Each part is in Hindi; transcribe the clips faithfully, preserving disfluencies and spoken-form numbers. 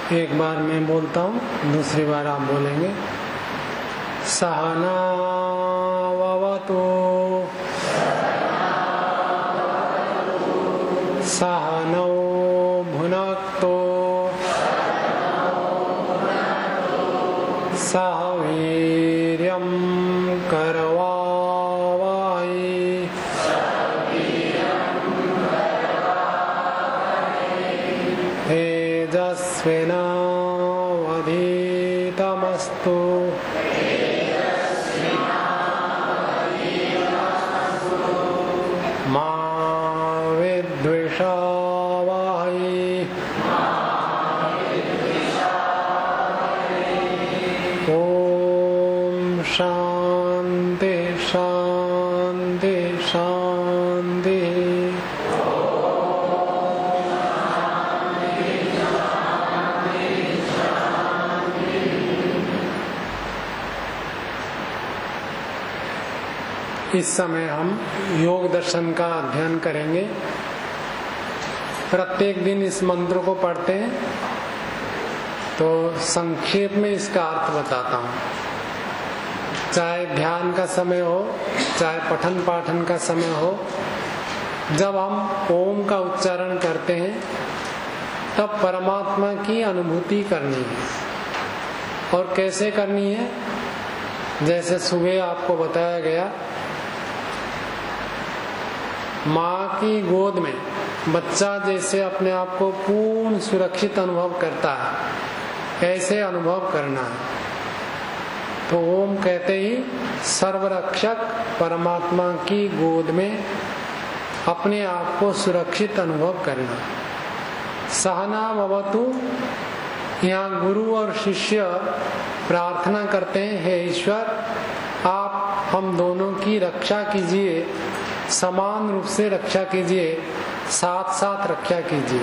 एक बार मैं बोलता हूँ, दूसरी बार आप बोलेंगे। सहना ववतु सहनौ भुनक्तु सह वीर्यं करवावहै तेजस्विनावधीतमस्तु मा विद्विषावहै ओम शांति शांति शांति। इस समय हम योग दर्शन का अध्ययन करेंगे। प्रत्येक दिन इस मंत्र को पढ़ते हैं, तो संक्षेप में इसका अर्थ बताता हूँ। चाहे ध्यान का समय हो, चाहे पठन पाठन का समय हो, जब हम ओम का उच्चारण करते हैं तब परमात्मा की अनुभूति करनी है। और कैसे करनी है? जैसे सुबह आपको बताया गया, माँ की गोद में बच्चा जैसे अपने आप को पूर्ण सुरक्षित अनुभव करता है, ऐसे अनुभव करना है। तो ओम कहते ही सर्वरक्षक परमात्मा की गोद में अपने आप को सुरक्षित अनुभव करना। सहना भवतु, यहाँ गुरु और शिष्य प्रार्थना करते हैं, हे ईश्वर आप हम दोनों की रक्षा कीजिए, समान रूप से रक्षा कीजिए, साथ साथ रक्षा कीजिए।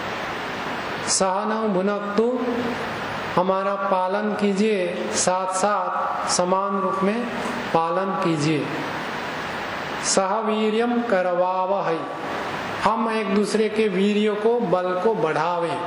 सहनौ भुनक्तु, हमारा पालन कीजिए, साथ साथ समान रूप में पालन कीजिए। सह वीर्यम करवावहै, हम एक दूसरे के वीर्य को, बल को बढ़ावें।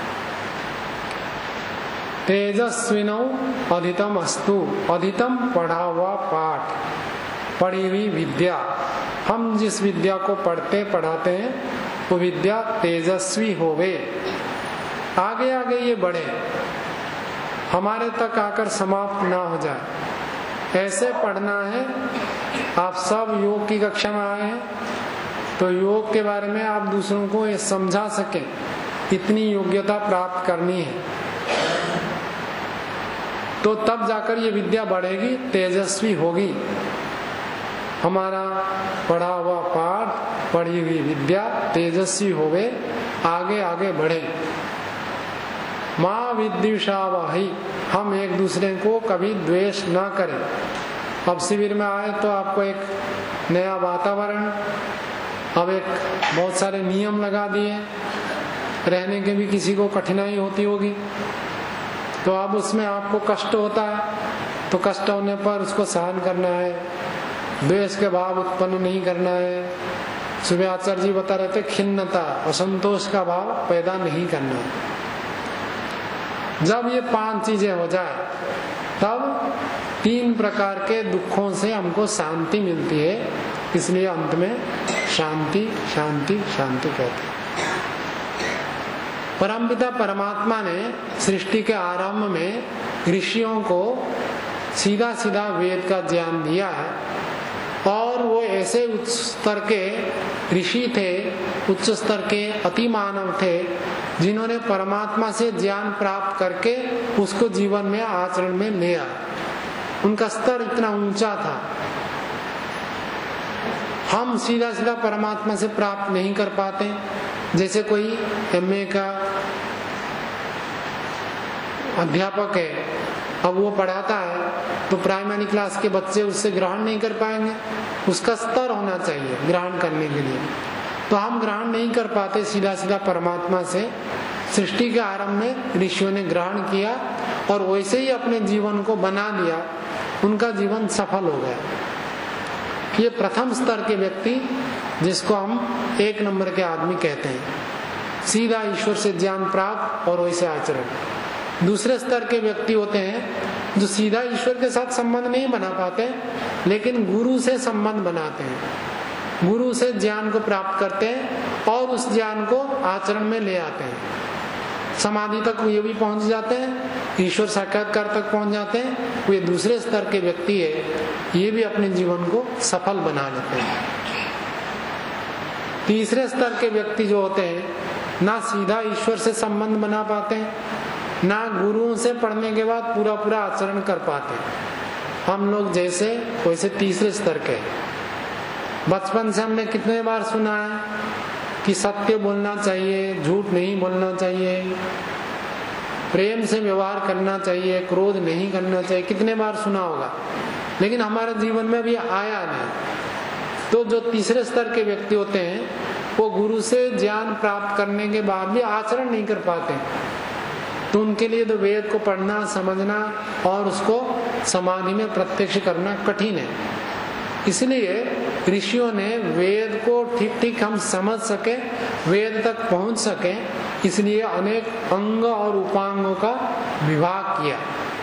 तेजस्विनौ अधितम अस्तु, अधितम पढ़ा हुआ पाठ, पढ़ी हुई विद्या, हम जिस विद्या को पढ़ते पढ़ाते हैं वो विद्या तेजस्वी होवे, आगे आगे ये बढ़े, हमारे तक आकर समाप्त ना हो जाए। ऐसे पढ़ना है। आप सब योग की कक्षा में आए हैं तो योग के बारे में आप दूसरों को ये समझा सकें, इतनी योग्यता प्राप्त करनी है। तो तब जाकर ये विद्या बढ़ेगी, तेजस्वी होगी। हमारा पढ़ा हुआ पाठ, पढ़ी हुई विद्या तेजस्वी होवे, आगे आगे बढ़े। माँ विद्विषावहै, हम एक दूसरे को कभी द्वेष ना करें। अब शिविर में आए तो आपको एक नया वातावरण, अब एक बहुत सारे नियम लगा दिए, रहने के भी किसी को कठिनाई होती होगी, तो अब उसमें आपको कष्ट होता है, तो कष्ट होने पर उसको सहन करना है, द्वेष के भाव उत्पन्न नहीं करना है। सुबह आचार्य जी बता रहे थे, खिन्नता, असंतोष का भाव पैदा नहीं करना है। जब ये पांच चीजें हो जाए तब तीन प्रकार के दुखों से हमको शांति मिलती है। इसलिए अंत में शांति शांति शांति कहते हैं। परमपिता परमात्मा ने सृष्टि के आरंभ में ऋषियों को सीधा सीधा वेद का ज्ञान दिया है, और वो ऐसे उच्च स्तर के ऋषि थे, उच्च स्तर के अति मानव थे, जिन्होंने परमात्मा से ज्ञान प्राप्त करके उसको जीवन में आचरण में ले आए। उनका स्तर इतना ऊंचा था। हम सीधा सीधा परमात्मा से प्राप्त नहीं कर पाते। जैसे कोई एमए का अध्यापक है, अब वो पढ़ाता है तो प्राइमरी क्लास के बच्चे उससे ग्रहण नहीं कर पाएंगे, उसका स्तर होना चाहिए ग्रहण करने के लिए। तो हम ग्रहण नहीं कर पाते सीधा सीधा परमात्मा से। सृष्टि के आरंभ में ऋषियों ने ग्रहण किया और वैसे ही अपने जीवन को बना लिया, उनका जीवन सफल हो गया। ये प्रथम स्तर के व्यक्ति, जिसको हम एक नंबर के आदमी कहते हैं। सीधा ईश्वर से ज्ञान प्राप्त और वैसे आचरण। दूसरे स्तर के व्यक्ति होते हैं जो सीधा ईश्वर के साथ संबंध नहीं बना पाते, लेकिन गुरु से संबंध बनाते हैं, गुरु से ज्ञान को प्राप्त करते हैं और उस ज्ञान को आचरण में ले आते हैं। समाधि तक ये भी पहुंच जाते हैं, ईश्वर साक्षात्कार तक पहुंच जाते हैं। वे दूसरे स्तर के व्यक्ति है, ये भी अपने जीवन को सफल बना लेते हैं। तीसरे स्तर के व्यक्ति जो होते हैं, ना सीधा ईश्वर से संबंध बना पाते हैं, ना गुरुओं से पढ़ने के बाद पूरा पूरा आचरण कर पाते हैं। हम लोग जैसे वैसे तीसरे स्तर के। बचपन से हमने कितने बार सुना है कि सत्य बोलना चाहिए, झूठ नहीं बोलना चाहिए, प्रेम से व्यवहार करना चाहिए, क्रोध नहीं करना चाहिए, कितने बार सुना होगा, लेकिन हमारे जीवन में भी आया नहीं। तो जो तीसरे स्तर के व्यक्ति होते हैं वो गुरु से ज्ञान प्राप्त करने के बाद भी आचरण नहीं कर पाते, तो उनके लिए तो वेद को पढ़ना, समझना और उसको समाधि में प्रत्यक्ष करना कठिन है। इसलिए ऋषियों ने वेद को ठीक ठीक हम समझ सके, वेद तक पहुंच सके, इसलिए अनेक अंग और उपांगों का विभाग किया।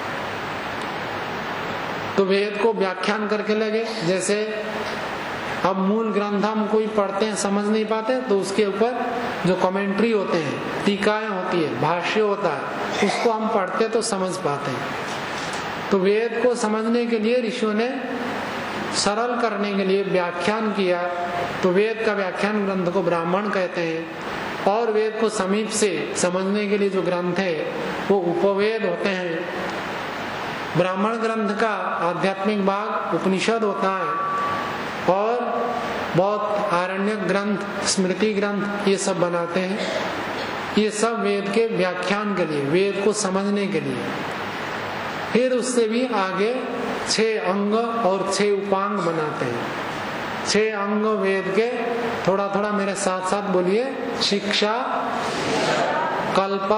तो वेद को व्याख्यान करके लगे, जैसे अब मूल ग्रंथ हम कोई पढ़ते हैं समझ नहीं पाते, तो उसके ऊपर जो कमेंट्री होते हैं, टीकाएं होती है, भाष्य होता है, उसको हम पढ़ते तो समझ पाते हैं। तो वेद को समझने के लिए ऋषियों ने सरल करने के लिए व्याख्यान किया। तो वेद का व्याख्यान ग्रंथ को ब्राह्मण कहते हैं, और वेद को समीप से समझने के लिए जो ग्रंथ है वो उपवेद होते हैं। ब्राह्मण ग्रंथ का आध्यात्मिक भाग उपनिषद होता है, और बहुत आरण्यक ग्रंथ, स्मृति ग्रंथ ये सब बनाते हैं। ये सब वेद के व्याख्यान के लिए, वेद को समझने के लिए। फिर उससे भी आगे छह अंग और छह उपांग बनाते हैं। छह अंग वेद के, थोड़ा थोड़ा मेरे साथ साथ बोलिए, शिक्षा, कल्प,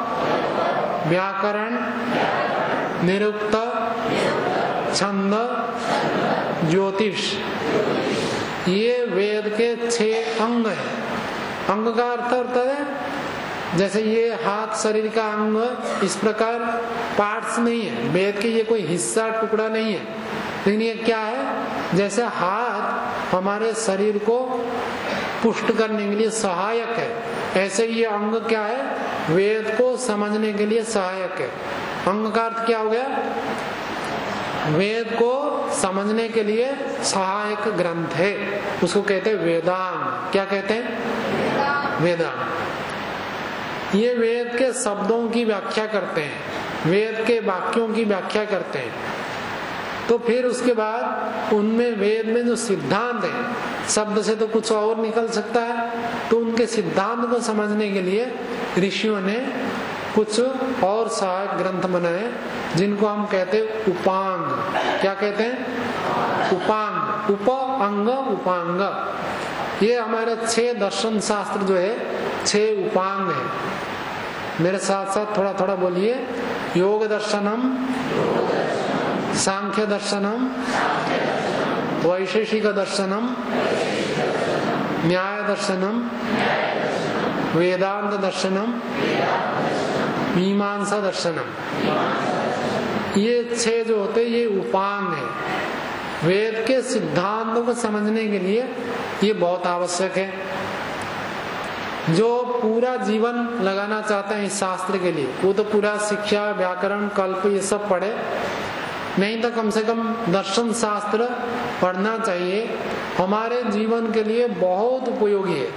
व्याकरण, निरुक्त, छंद, ज्योतिष, ये वेद के छह अंग है। अंग का अर्थ होता है जैसे ये हाथ शरीर का अंग, इस प्रकार पार्ट्स नहीं है वेद के, ये कोई हिस्सा टुकड़ा नहीं है, लेकिन ये क्या है, जैसे हाथ हमारे शरीर को पुष्ट करने के लिए सहायक है, ऐसे ये अंग क्या है, वेद को समझने के लिए सहायक है। अंग का अर्थ क्या हो गया, वेद को समझने के लिए सहायक ग्रंथ है, उसको कहते हैं वेदांग। क्या कहते हैं, वेदांग। ये वेद के शब्दों की व्याख्या करते हैं, वेद के वाक्यों की व्याख्या करते हैं। तो फिर उसके बाद उनमें वेद में जो सिद्धांत है, शब्द से तो कुछ और निकल सकता है, तो उनके सिद्धांत को समझने के लिए ऋषियों ने कुछ और सहायक ग्रंथ बनाए, जिनको हम कहते हैं उपांग। क्या कहते हैं, उपांग। उप अंग उपांग, ये हमारे छह दर्शन शास्त्र जो है छह उपांग है। मेरे साथ साथ थोड़ा थोड़ा बोलिए, योग दर्शनम, सांख्य दर्शनम, वैशेषिक दर्शनम, न्याय दर्शनम, वेदांत दर्शनम, मीमांसा दर्शनम। ये छह जो होते ये उपांग है। वेद के सिद्धांतों को समझने के लिए ये बहुत आवश्यक है। जो पूरा जीवन लगाना चाहते हैं इस शास्त्र के लिए, वो तो पूरा शिक्षा, व्याकरण, कल्प ये सब पढ़े, नहीं तो कम से कम दर्शन शास्त्र पढ़ना चाहिए। हमारे जीवन के लिए बहुत उपयोगी है।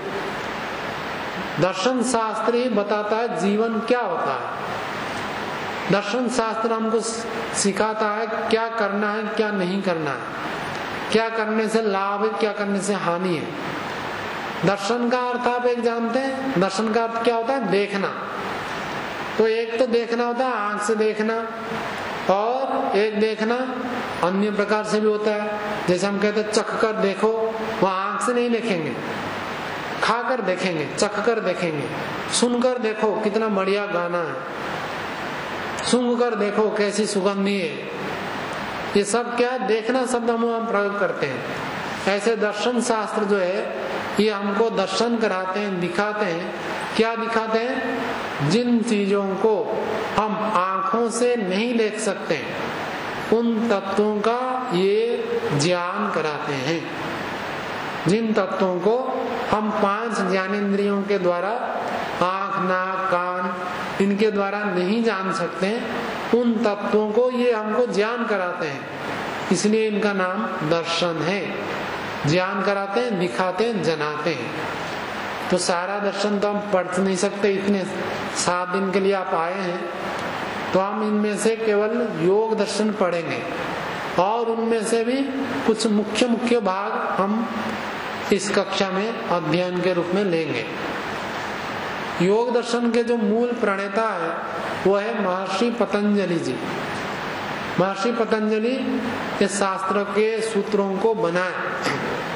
दर्शन शास्त्र ही बताता है जीवन क्या होता है। दर्शन शास्त्र हमको सिखाता है क्या करना है, क्या नहीं करना है, क्या करने से लाभ है, क्या करने से हानि है। दर्शन का अर्थ आप एक जानते हैं, दर्शन का अर्थ क्या होता है, देखना। तो एक तो देखना होता है आंख से देखना, और एक देखना अन्य प्रकार से भी होता है। जैसे हम कहते हैं चख कर देखो, वह आंख से नहीं देखेंगे, खाकर देखेंगे, चख कर देखेंगे। सुनकर देखो कितना बढ़िया गाना है, सूंघ कर देखो कैसी सुगंधी है। ये सब क्या है, देखना शब्द हम प्रयोग करते हैं। ऐसे दर्शन शास्त्र जो है ये हमको दर्शन कराते हैं, दिखाते हैं क्या दिखाते हैं? जिन चीजों को हम आंखों से नहीं देख सकते उन तत्वों का ये ज्ञान कराते हैं। जिन तत्वों को हम पांच ज्ञानेंद्रियों के द्वारा, आंख, नाक, कान, इनके द्वारा नहीं जान सकते, उन तत्वों को ये हमको ज्ञान कराते हैं, इसलिए इनका नाम दर्शन है। ज्ञान कराते हैं, दिखाते हैं, जनाते हैं। तो सारा दर्शन तो हम पढ़ नहीं सकते, इतने सात दिन के लिए आप आए हैं, तो हम इनमें से केवल योग दर्शन पढ़ेंगे और उनमें से भी कुछ मुख्य मुख्य भाग हम इस कक्षा में अध्ययन के रूप में लेंगे। योग दर्शन के जो मूल प्रणेता है वो है महर्षि पतंजलि जी। महर्षि पतंजलि इस शास्त्र के सूत्रों को बनाए,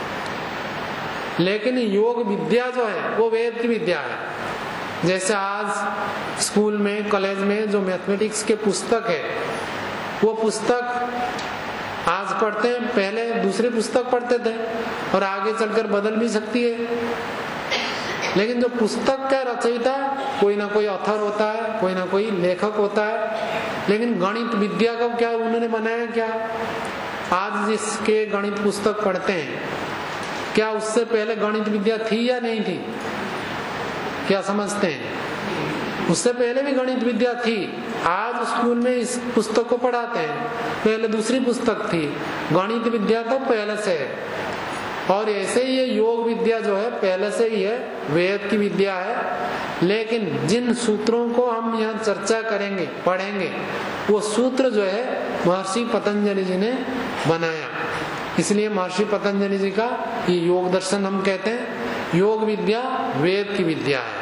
लेकिन योग विद्या जो है वो वेद की विद्या है। जैसे आज स्कूल में, कॉलेज में जो मैथमेटिक्स के पुस्तक है, वो पुस्तक आज पढ़ते हैं, पहले दूसरी पुस्तक पढ़ते थे और आगे चलकर बदल भी सकती है। लेकिन जो पुस्तक का रचयिता कोई ना कोई ऑथर होता है, कोई ना कोई लेखक होता है। लेकिन गणित विद्या का क्या उन्होंने बनाया? क्या आज जिसके गणित पुस्तक पढ़ते हैं, क्या उससे पहले गणित विद्या थी या नहीं थी? क्या समझते हैं? उससे पहले भी गणित विद्या थी। आज स्कूल में इस पुस्तक को पढ़ाते हैं, पहले दूसरी पुस्तक थी। गणित विद्या तो पहले से है, और ऐसे ही ये योग विद्या जो है पहले से ही है, वेद की विद्या है। लेकिन जिन सूत्रों को हम यहाँ चर्चा करेंगे, पढ़ेंगे, वो सूत्र जो है महर्षि पतंजलि जी ने बनाया। इसलिए महर्षि पतंजलि जी का ये योग दर्शन हम कहते हैं। योग विद्या वेद की विद्या है।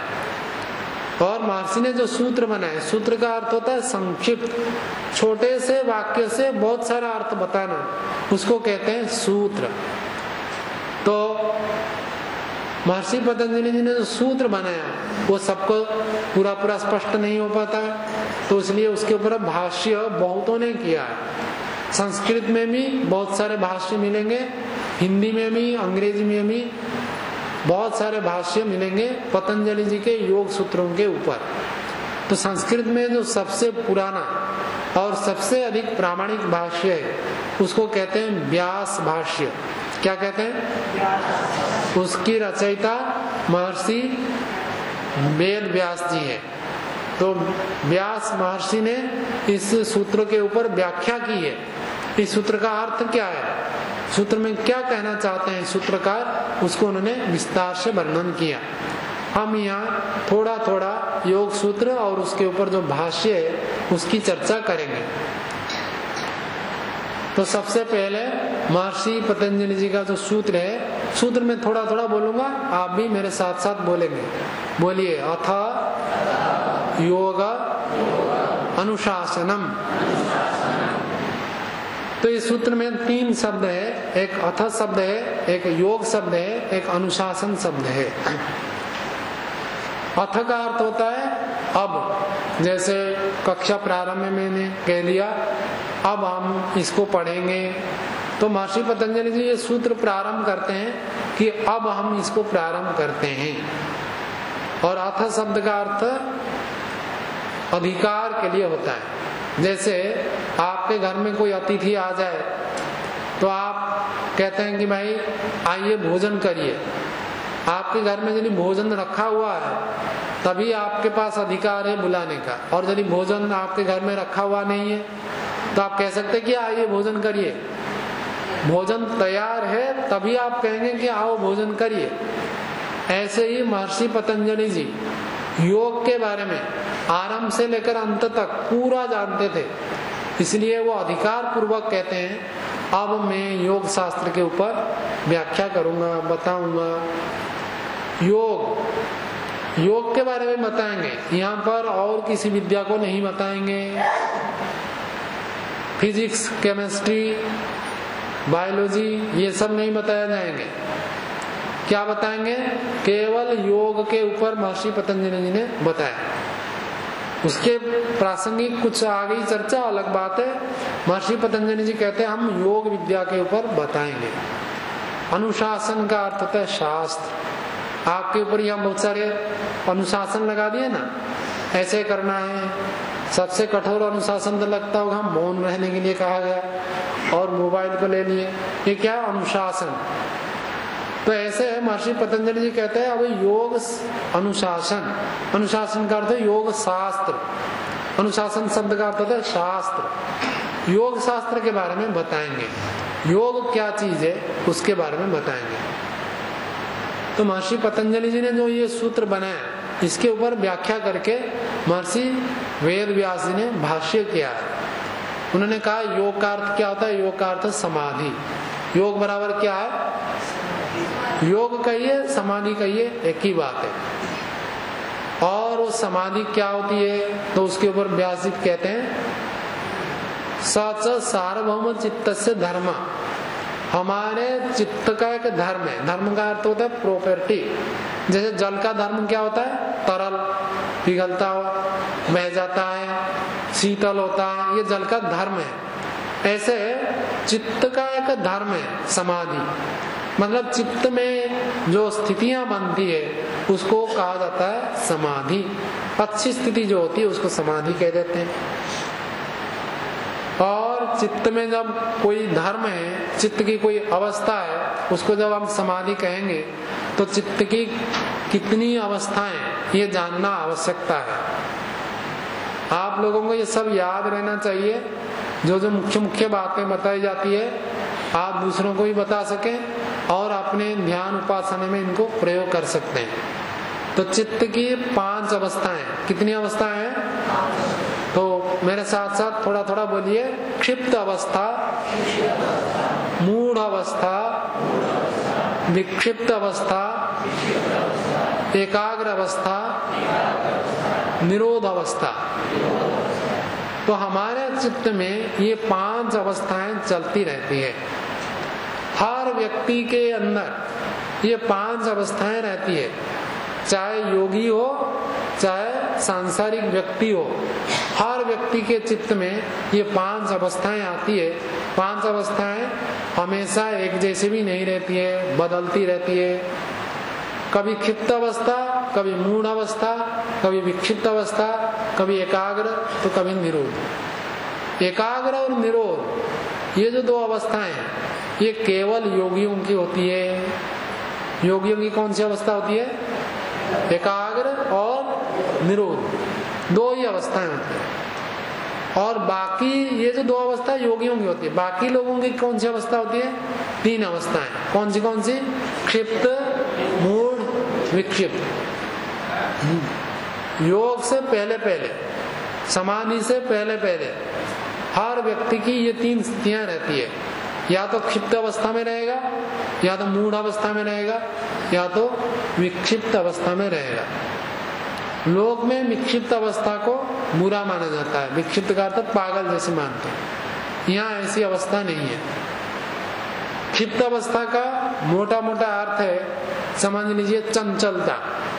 और महर्षि ने जो सूत्र बनाए, सूत्र का अर्थ होता है संक्षिप्त, छोटे से वाक्य से बहुत सारा अर्थ बताना, उसको कहते हैं सूत्र। तो महर्षि पतंजलि जी ने जो सूत्र बनाया वो सबको पूरा पूरा स्पष्ट नहीं हो पाता, तो इसलिए उसके ऊपर भाष्य बहुतों ने किया है। संस्कृत में भी बहुत सारे भाष्य मिलेंगे, हिंदी में भी, अंग्रेजी में भी बहुत सारे भाष्य मिलेंगे पतंजलि जी के योग सूत्रों के ऊपर। तो संस्कृत में जो सबसे पुराना और सबसे अधिक प्रामाणिक भाष्य है उसको कहते हैं व्यास भाष्य। क्या कहते हैं? उसकी रचयिता महर्षि वेद व्यास जी है। तो व्यास महर्षि ने इस सूत्र के ऊपर व्याख्या की है। इस सूत्र का अर्थ क्या है, सूत्र में क्या कहना चाहते हैं सूत्रकार, उसको उन्होंने विस्तार से वर्णन किया। हम यहाँ थोड़ा थोड़ा योग सूत्र और उसके ऊपर जो भाष्य है उसकी चर्चा करेंगे। तो सबसे पहले महर्षि पतंजलि जी का जो सूत्र है, सूत्र में थोड़ा थोड़ा बोलूंगा, आप भी मेरे साथ साथ बोलेंगे। बोलिए, अथ योग अनुशासनम। तो इस सूत्र में तीन शब्द है, एक अथ शब्द है, एक योग शब्द है, एक अनुशासन शब्द है। अथ का अर्थ होता है अब, जैसे कक्षा प्रारंभ में मैंने कह दिया अब हम इसको पढ़ेंगे, तो महर्षि पतंजलि जी ये सूत्र प्रारंभ करते हैं कि अब हम इसको प्रारंभ करते हैं। और अथ शब्द का अर्थ अधिकार के लिए होता है। जैसे आपके घर में कोई अतिथि आ जाए तो आप कहते हैं कि भाई आइए भोजन करिए। आपके घर में यदि भोजन रखा हुआ है तभी आपके पास अधिकार है बुलाने का, और यदि भोजन आपके घर में रखा हुआ नहीं है तो आप कह सकते हैं कि आइए भोजन करिए। भोजन तैयार है तभी आप कहेंगे कि आओ भोजन करिए। ऐसे ही महर्षि पतंजलि जी योग के बारे में आरंभ से लेकर अंत तक पूरा जानते थे, इसलिए वो अधिकार पूर्वक कहते हैं अब मैं योग शास्त्र के ऊपर व्याख्या करूंगा, बताऊंगा। योग योग के बारे में बताएंगे, यहाँ पर और किसी विद्या को नहीं बताएंगे। फिजिक्स, केमिस्ट्री, बायोलॉजी ये सब नहीं बताया जाएंगे। क्या बताएंगे? केवल योग के ऊपर महर्षि पतंजलि जी ने बताया। उसके प्रासंगिक कुछ आगे चर्चा अलग बात है। महर्षि पतंजलि जी कहते हैं हम योग विद्या के ऊपर बताएंगे। अनुशासन का अर्थ होता है शास्त्र। आपके ऊपर ही हम बहुत सारे अनुशासन लगा दिए ना, ऐसे करना है। सबसे कठोर अनुशासन तो लगता होगा हम मौन रहने के लिए कहा गया और मोबाइल को ले लिए, ये क्या अनुशासन। तो ऐसे है महर्षि पतंजलि जी कहते हैं अब योग अनुशासन, अनुशासन का अर्थ है योग शास्त्र, अनुशासन शब्द का अर्थ होता है शास्त्र। योग शास्त्र के बारे में बताएंगे, योग क्या चीज है उसके बारे में बताएंगे। तो महर्षि पतंजलि जी ने जो ये सूत्र बनाया इसके ऊपर व्याख्या करके महर्षि वेद व्यास जी ने भाष्य किया है। उन्होंने कहा योग का अर्थ क्या होता है, योग का अर्थ समाधि। योग बराबर क्या है, योग कहिए समाधि कहिए एक ही बात है। और वो समाधि क्या होती है तो उसके ऊपर व्यास जी कहते हैं सच सार्वभौम चित्त से धर्म, हमारे चित्त का एक धर्म है। धर्म का अर्थ होता है प्रॉपर्टी। जैसे जल का धर्म क्या होता है, तरल, पिघलता हुआ, बह जाता है, शीतल होता है, ये जल का धर्म है। ऐसे चित्त का एक धर्म है समाधि, मतलब चित्त में जो स्थितियां बनती है उसको कहा जाता है समाधि। अच्छी स्थिति जो होती है उसको समाधि कह देते हैं। और चित्त में जब कोई धर्म है, चित्त की कोई अवस्था है, उसको जब हम समाधि कहेंगे तो चित्त की कितनी अवस्थाएं ये जानना आवश्यकता है। आप लोगों को ये सब याद रहना चाहिए, जो जो मुख्य मुख्य बातें बताई जाती है आप दूसरों को भी बता सकें और अपने ध्यान उपासना में इनको प्रयोग कर सकते हैं। तो चित्त की पांच अवस्थाएं, कितनी अवस्थाएं हैं, तो मेरे साथ साथ थोड़ा थोड़ा बोलिए। क्षिप्त अवस्था, मूढ़ अवस्था, विक्षिप्त अवस्था, एकाग्र अवस्था, निरोध अवस्था। तो हमारे चित्त में ये पांच अवस्थाएं चलती रहती है। हर व्यक्ति के अंदर ये पांच अवस्थाएं रहती है, चाहे योगी हो चाहे सांसारिक व्यक्ति हो, हर व्यक्ति के चित्त में ये पांच अवस्थाएं आती है। पांच अवस्थाएं हमेशा एक जैसी भी नहीं रहती है, बदलती रहती है। कभी क्षिप्त अवस्था, कभी मूढ़ अवस्था, कभी विक्षिप्त अवस्था, कभी एकाग्र तो कभी निरोध। एकाग्र और निरोध ये जो दो अवस्थाएं हैं ये केवल योगियों की होती है। योगियों की कौन सी अवस्था होती है, एकाग्र और निरोध, दो ही अवस्थाएं होती है। और बाकी ये जो दो अवस्था योगियों की होती है, बाकी लोगों की कौन सी अवस्था होती है, तीन अवस्थाएं। कौन सी कौन सी, क्षिप्त, मूढ़, विक्षिप्त। योग से पहले पहले, समाधि से पहले पहले हर व्यक्ति की ये तीन स्थितियां रहती है। या तो क्षिप्त अवस्था में रहेगा, या तो मूढ़ अवस्था में रहेगा, या तो विक्षिप्त अवस्था में रहेगा। लोक में विक्षिप्त अवस्था को बुरा माना जाता है, विक्षिप्त का अर्थ पागल जैसे मानते हैं। यहाँ ऐसी अवस्था नहीं है। क्षिप्त अवस्था का मोटा मोटा अर्थ है, समझ लीजिए चंचलता।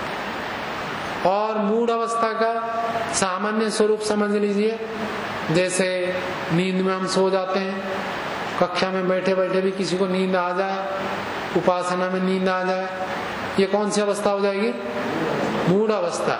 और मूढ़ अवस्था का सामान्य स्वरूप समझ लीजिए, जैसे नींद में हम सो जाते हैं, कक्षा में बैठे बैठे भी किसी को नींद आ जाए, उपासना में नींद आ जाए, ये कौन सी अवस्था हो जाएगी, मूढ़ अवस्था।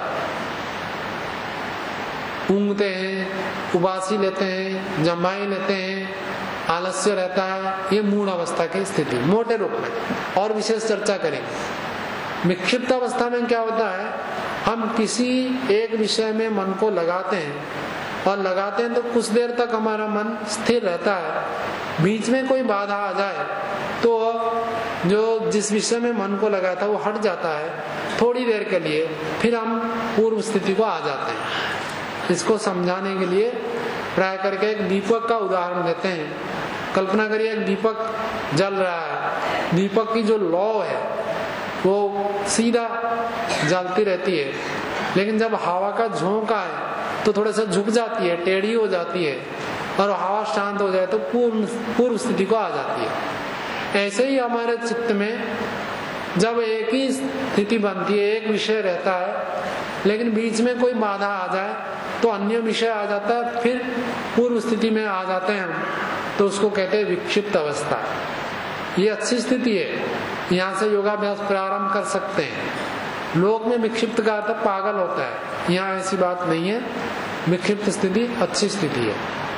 ऊँघते हैं, उबासी लेते हैं, जम्बाई लेते हैं, आलस्य रहता है, ये मूढ़ अवस्था की स्थिति मोटे रूप में। और विशेष चर्चा करेंगे। विक्षिप्त अवस्था में क्या होता है, हम किसी एक विषय में मन को लगाते हैं और लगाते हैं तो कुछ देर तक हमारा मन स्थिर रहता है। बीच में कोई बाधा आ जाए तो जो जिस विषय में मन को लगाया था वो हट जाता है थोड़ी देर के लिए, फिर हम पूर्व स्थिति को आ जाते हैं। इसको समझाने के लिए प्राय करके एक दीपक का उदाहरण देते हैं। कल्पना करिए एक दीपक जल रहा है, दीपक की जो लौ है वो सीधा जलती रहती है, लेकिन जब हवा का झोंका है तो थोड़ा सा झुक जाती है, टेढ़ी हो जाती है, और हवा शांत हो जाए तो पूर्ण पूर्व स्थिति को आ जाती है। ऐसे ही हमारे चित्त में जब एक ही स्थिति बनती है, एक विषय रहता है, लेकिन बीच में कोई बाधा आ जाए तो अन्य विषय आ जाता है, फिर पूर्व स्थिति में आ जाते हैं हम, तो उसको कहते हैं विक्षिप्त अवस्था। ये अच्छी स्थिति है, यहाँ से योगाभ्यास प्रारंभ कर सकते हैं। लोक में विक्षिप्त का अर्थ पागल होता है, यहाँ ऐसी बात नहीं है। विक्षिप्त स्थिति अच्छी स्थिति है।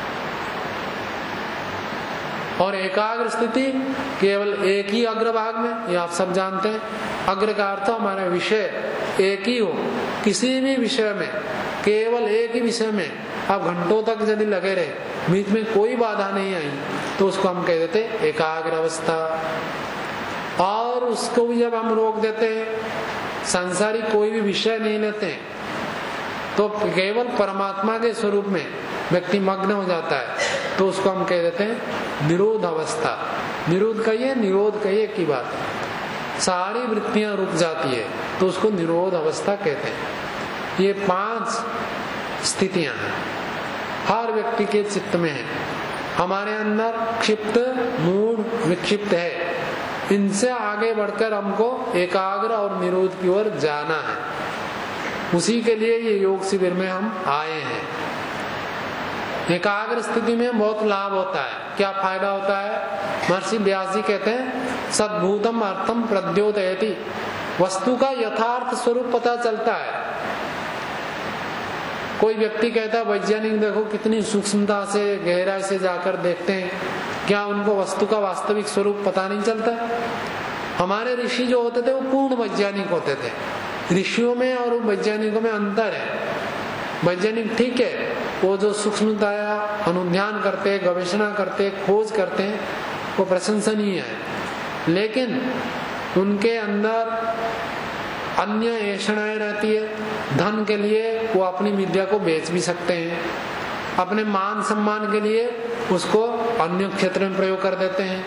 और एकाग्र स्थिति केवल एक ही अग्रभाग में, ये आप सब जानते हैं। अग्र का अर्थ हमारा विषय एक ही हो, किसी भी विषय में केवल एक ही विषय में आप घंटों तक यदि लगे रहे, बीच में कोई बाधा नहीं आई, तो उसको हम कह देते एकाग्र अवस्था। और उसको भी जब हम रोक देते हैं, सांसारिक कोई भी विषय नहीं लेते हैं, तो केवल परमात्मा के स्वरूप में व्यक्ति मग्न हो जाता है, तो उसको हम कह देते हैं निरोध अवस्था। निरोध कहिए, निरोध कहिए की बात है, सारी वृत्तियां रुक जाती है, तो उसको निरोध अवस्था कहते हैं। ये पांच स्थितियां हैं, हर व्यक्ति के चित्त में है। हमारे अंदर क्षिप्त, मूढ़, विक्षिप्त है। इनसे आगे बढ़कर हमको एकाग्र और निरोध की ओर जाना है। उसी के लिए ये योग शिविर में हम आए हैं। एकाग्र स्थिति में बहुत लाभ होता है। क्या फायदा होता है? महर्षि व्यास जी कहते हैं सद्भूतम अर्थम प्रद्योतयति, वस्तु का यथार्थ स्वरूप पता चलता है। कोई व्यक्ति कहता है वैज्ञानिक देखो कितनी सूक्ष्मता से, गहराई से जाकर देखते हैं, क्या उनको वस्तु का वास्तविक स्वरूप पता नहीं चलता? हमारे ऋषि जो होते थे वो पूर्ण वैज्ञानिक होते थे। ऋषियों में और वैज्ञानिकों में अंतर है। वैज्ञानिक ठीक है, वो जो सूक्ष्मताया अनुध्यान करते, गवेषणा करते, खोज करते हैं, वो प्रशंसनीय है, लेकिन उनके अंदर अन्य ऐषणाएं रहती है। धन के लिए वो अपनी विद्या को बेच भी सकते हैं, अपने मान सम्मान के लिए उसको अन्य क्षेत्र में प्रयोग कर देते हैं।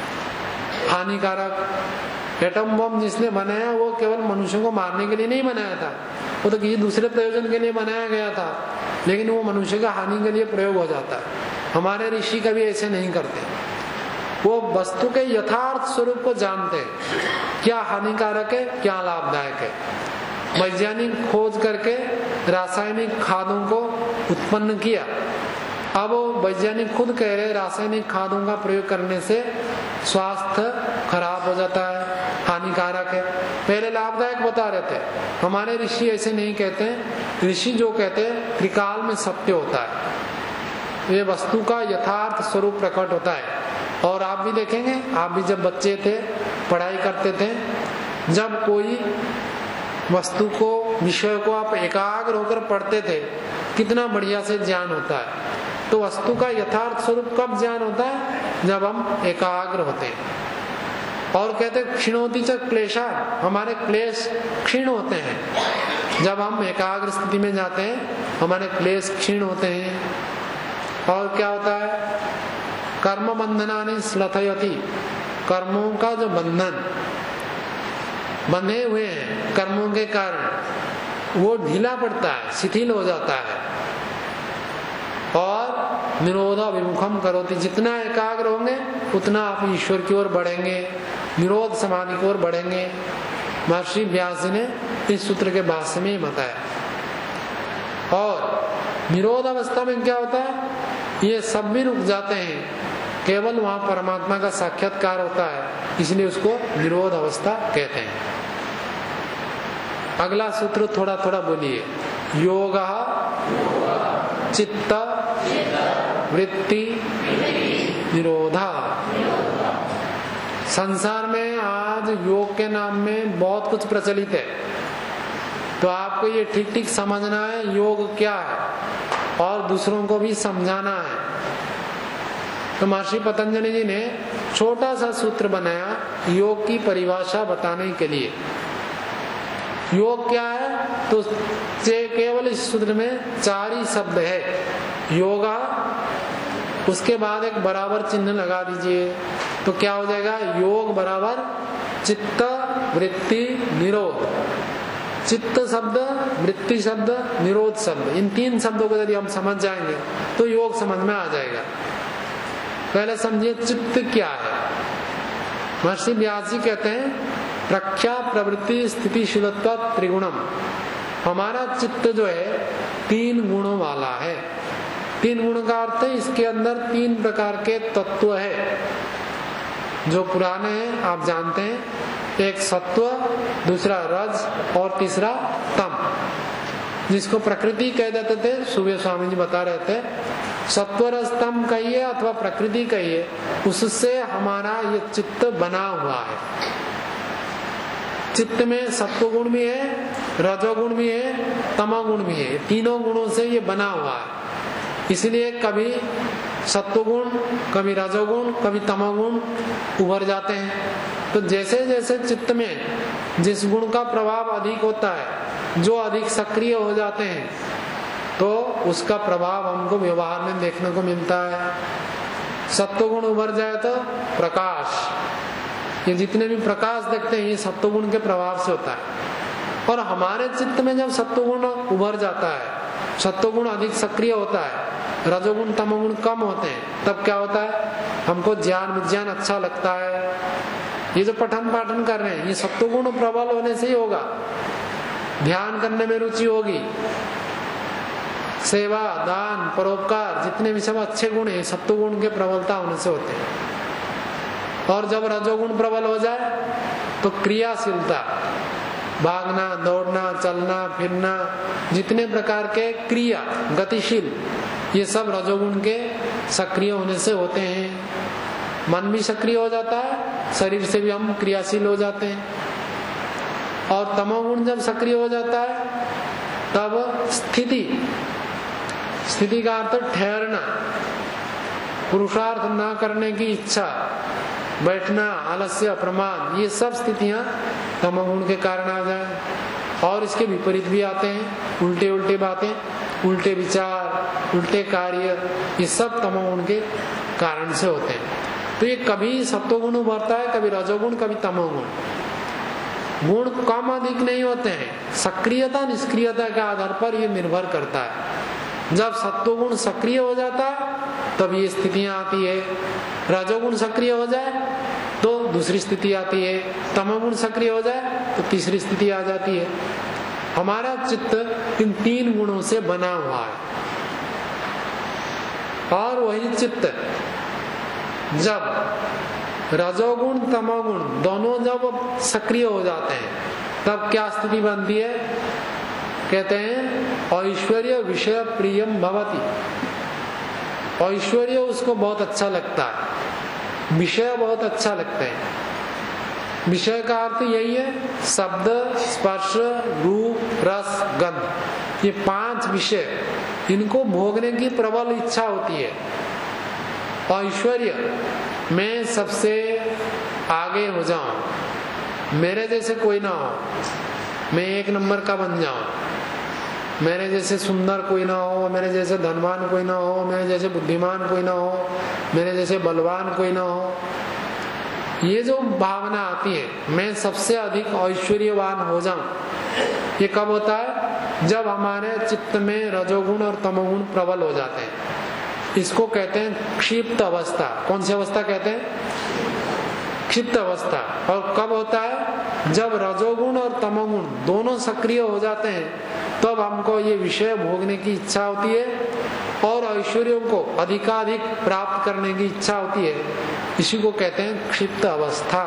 हानिकारक एटम बम जिसने बनाया वो केवल मनुष्यों को मारने के लिए नहीं बनाया था, वो तो किसी दूसरे प्रयोजन के लिए बनाया गया था, लेकिन वो मनुष्य का हानि के लिए प्रयोग हो जाता है। हमारे ऋषि कभी ऐसे नहीं करते, वो वस्तु के यथार्थ स्वरूप को जानते हैं, क्या हानिकारक है, क्या लाभदायक है। वैज्ञानिक खोज करके रासायनिक खादों को उत्पन्न किया। अब वैज्ञानिक खुद कह रहे रासायनिक खादों का प्रयोग करने से स्वास्थ्य खराब हो जाता है, हानिकारक है। पहले लाभदायक बता रहे थे, हमारे ऋषि ऐसे नहीं कहते। ऋषि जो कहते हैं त्रिकाल में सत्य होता है, ये वस्तु का यथार्थ स्वरूप प्रकट होता है। और आप भी देखेंगे, आप भी जब बच्चे थे, पढ़ाई करते थे, जब कोई वस्तु को, विषय को आप एकाग्र होकर पढ़ते थे, कितना बढ़िया से ज्ञान होता है। तो वस्तु का यथार्थ स्वरूप कब ज्ञान होता है? जब हम एकाग्र होते हैं। और कहते क्षीणोति च क्लेशा, हमारे क्लेश क्षीण होते हैं। जब हम एकाग्र स्थिति में जाते हैं, हमारे क्लेश क्षीण होते हैं। और क्या होता है? कर्म बंधनानि श्लथयति, कर्मों का जो बंधन बंधे हुए हैं कर्मों के कारण, वो ढीला पड़ता है, शिथिल हो जाता है। और निरोधा विमुखम करोति, जितना एकाग्र होंगे उतना आप ईश्वर की ओर बढ़ेंगे, निरोध समाधि की ओर बढ़ेंगे। महर्षि व्यास जी ने इस सूत्र के भाष्य में बताया। और निरोध अवस्था में क्या होता है? ये सब भी रुक जाते हैं, केवल वहां परमात्मा का साक्षात्कार होता है, इसलिए उसको निरोध अवस्था कहते हैं। अगला सूत्र थोड़ा थोड़ा बोलिए। योग चित्त वृत्ति निरोधा। संसार में आज योग के नाम में बहुत कुछ प्रचलित है, तो आपको ये ठीक ठीक समझना है योग क्या है और दूसरों को भी समझाना है। तो महर्षि पतंजलि जी ने छोटा सा सूत्र बनाया योग की परिभाषा बताने के लिए। योग क्या है? तो केवल इस सूत्र में चार ही शब्द है। योगा, उसके बाद एक बराबर चिन्ह लगा दीजिए, तो क्या हो जाएगा? योग बराबर चित्त वृत्ति निरोध। चित्त शब्द, वृत्ति शब्द, निरोध शब्द, इन तीन शब्दों को यदि हम समझ जाएंगे तो योग समझ में आ जाएगा। पहले समझिए चित्त क्या है। महर्षि व्यास जी कहते हैं प्रख्या प्रवृत्ति स्थितिशीलता त्रिगुणम। हमारा चित्त जो है तीन गुणों वाला है। तीन गुण का अर्थ है इसके अंदर तीन प्रकार के तत्व है। जो पुराने हैं आप जानते हैं, एक सत्व, दूसरा रज और तीसरा तम, जिसको प्रकृति कह देते थे। सुबह स्वामी जी बता रहे थे, सत्व रज तम कहिए अथवा प्रकृति कहिए, उससे हमारा ये चित्त बना हुआ है। चित्त में सत्व गुण भी है, रजोगुण भी है, तमोगुण भी है, तीनों गुणों से ये बना हुआ है। इसलिए कभी सत्वगुण, कभी रजोगुण, कभी तमोगुण उभर जाते हैं। तो जैसे जैसे चित्त में जिस गुण का प्रभाव अधिक होता है, जो अधिक सक्रिय हो जाते हैं, तो उसका प्रभाव हमको व्यवहार में देखने को मिलता है। सत्वगुण उभर जाए तो प्रकाश, ये जितने भी प्रकाश देखते हैं ये सत्वगुण के प्रभाव से होता है। और हमारे चित्त में जब सत्वगुण उभर जाता है, सत्वगुण अधिक सक्रिय होता है, रजोगुण तमोगुण कम होते हैं, तब क्या होता है, हमको ज्ञान विज्ञान अच्छा लगता है। ये जो पठन पाठन कर रहे हैं ये सत्वगुण प्रबल होने से ही होगा। ध्यान करने में रुचि होगी, सेवा दान परोपकार जितने भी सब अच्छे गुण हैं सत्वगुण के प्रबलता होने से होते हैं। और जब रजोगुण प्रबल हो जाए तो क्रियाशीलता, भागना दौड़ना चलना फिरना, जितने प्रकार के क्रिया गतिशील, ये सब रजोगुण के सक्रिय होने से होते हैं। मन भी सक्रिय हो जाता है, शरीर से भी हम क्रियाशील हो जाते हैं। और तमोगुण जब सक्रिय हो जाता है तब स्थिति, स्थिति का अर्थ ठहरना, पुरुषार्थ ना करने की इच्छा, बैठना, आलस्य, प्रमाद, ये सब स्थितियां तमोगुण के कारण आ जाए। और इसके विपरीत भी आते हैं, उल्टे उल्टे बातें, उल्टे विचार, उल्टे कार्य, ये सब तमोगुण के कारण से होते हैं। तो ये कभी सत्वगुण उभरता है, कभी रजोगुण, कभी तमोगुण। गुण कम अधिक नहीं होते हैं, सक्रियता निष्क्रियता के आधार पर ये निर्भर करता है। जब सत्वगुण सक्रिय हो जाता है तब ये स्थितियां आती है, रजोगुण सक्रिय हो जाए तो दूसरी स्थिति आती है, तमोगुण सक्रिय हो जाए तो तीसरी स्थिति आ जाती है। हमारा चित्त इन तीन गुणों से बना हुआ है। और वही चित्त जब रजोगुण तमोगुण दोनों जब सक्रिय हो जाते हैं तब क्या स्थिति बनती है, कहते हैं ऐश्वर्य विषय प्रियम भवति। ऐश्वर्य उसको बहुत अच्छा लगता है, विषय बहुत अच्छा लगता है। विषय का अर्थ यही है, शब्द स्पर्श रूप रस गंध, ये पांच विषय, इनको भोगने की प्रबल इच्छा होती है। ऐश्वर्य, मैं सबसे आगे हो जाऊं, मेरे जैसे कोई ना हो, मैं एक नंबर का बन जाऊं, मेरे जैसे सुंदर कोई ना हो, मेरे जैसे धनवान कोई ना हो, मेरे जैसे बुद्धिमान कोई ना हो, मेरे जैसे बलवान कोई ना हो। ये जो भावना आती है, मैं सबसे अधिक ऐश्वर्यवान हो जाऊं, ये कब होता है, जब हमारे चित्त में रजोगुण और तमोगुण प्रबल हो जाते हैं। इसको कहते हैं क्षिप्त अवस्था। कौन सी अवस्था कहते हैं, क्षिप्त अवस्था। और कब होता है, जब रजोगुण और तमोगुण दोनों सक्रिय हो जाते हैं तब हमको ये विषय भोगने की इच्छा होती है और ऐश्वर्यों को अधिकाधिक प्राप्त करने की इच्छा होती है। इसी को कहते हैं क्षिप्त अवस्था।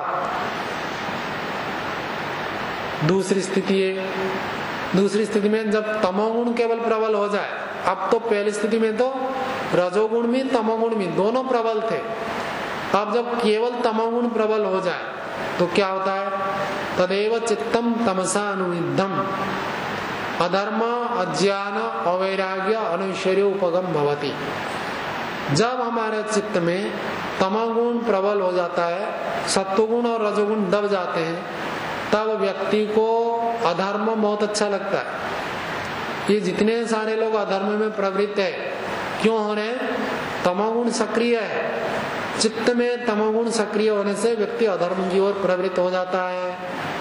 दूसरी स्थिति है, दूसरी स्थिति में जब तमोगुण केवल प्रबल हो जाए, अब तो पहली स्थिति में तो रजोगुण भी तमोगुण भी दोनों प्रबल थे, अब जब केवल तमोगुण प्रबल हो जाए तो क्या होता है, तदेव चित्तम तमसा अनुविद्धम अधर्म अज्ञान अवैराग्य अनैश्वर्य उपगम भवति। जब हमारे चित्त में तमोगुण प्रबल हो जाता है, सत्वगुण और रजोगुण दब जाते हैं, तब व्यक्ति को अधर्म बहुत अच्छा लगता है। ये जितने सारे लोग अधर्म में प्रवृत्त है, क्यों हो रहे हैं, तमोगुण सक्रिय है। चित्त में तमोगुण सक्रिय होने से व्यक्ति अधर्म की ओर प्रवृत्त हो जाता है।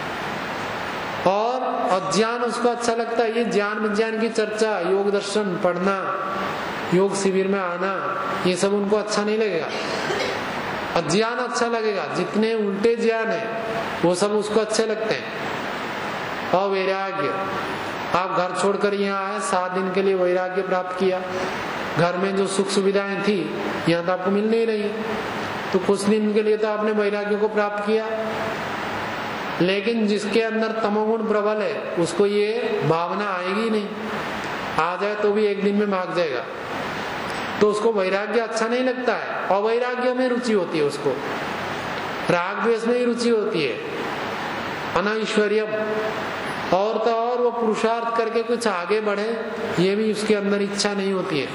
और अज्ञान उसको अच्छा लगता है। ये ज्ञान विज्ञान की चर्चा, योग दर्शन पढ़ना, योग शिविर में आना, ये सब उनको अच्छा नहीं लगेगा। अज्ञान अच्छा लगेगा, जितने उल्टे ज्ञान है वो सब उसको अच्छे लगते हैं। और वैराग्य, आप घर छोड़कर यहाँ आए, सात दिन के लिए वैराग्य प्राप्त किया, घर में जो सुख सुविधाएं थी यहाँ तो आपको मिल नहीं रही, तो कुछ दिन के लिए तो आपने वैराग्य को प्राप्त किया, लेकिन जिसके अंदर तमोगुण प्रबल है उसको ये भावना आएगी नहीं, आ जाए तो भी एक दिन में भाग जाएगा, तो उसको वैराग्य अच्छा नहीं लगता है, अवैराग्य में रुचि होती है, उसको राग द्वेष में ही रुचि होती है, अनैश्वर्यम, और तो और वो पुरुषार्थ करके कुछ आगे बढ़े ये भी उसके अंदर इच्छा नहीं होती है।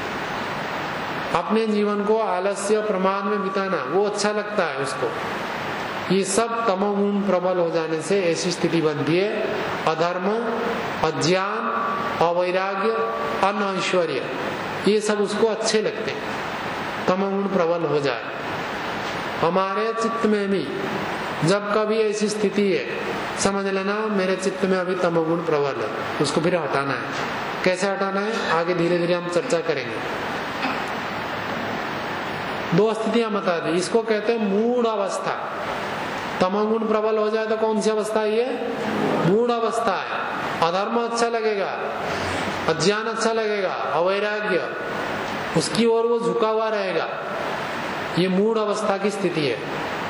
अपने जीवन को आलस्य प्रमाद में बिताना वो अच्छा लगता है उसको। ये सब तमोगुण प्रबल हो जाने से ऐसी स्थिति बनती है, अधर्म, अज्ञान, अवैराग्य, अनैश्वर्य, ये सब उसको अच्छे लगते हैं, तमोगुण प्रबल हो जाए। हमारे चित्त में भी जब कभी ऐसी स्थिति है, समझ लेना मेरे चित्त में अभी तमोगुण प्रबल है, उसको फिर हटाना है। कैसे हटाना है आगे धीरे धीरे हम चर्चा करेंगे। दो स्थितियां बता दी, इसको कहते हैं मूढ़ अवस्था। तमोगुण प्रबल हो जाए तो कौन सी अवस्था है ये? मूढ़ अवस्था है। अधर्म अच्छा लगेगा, अज्ञान अच्छा लगेगा, अवैराग्य, उसकी ओर वो झुका हुआ रहेगा, ये मूढ़ अवस्था की स्थिति है।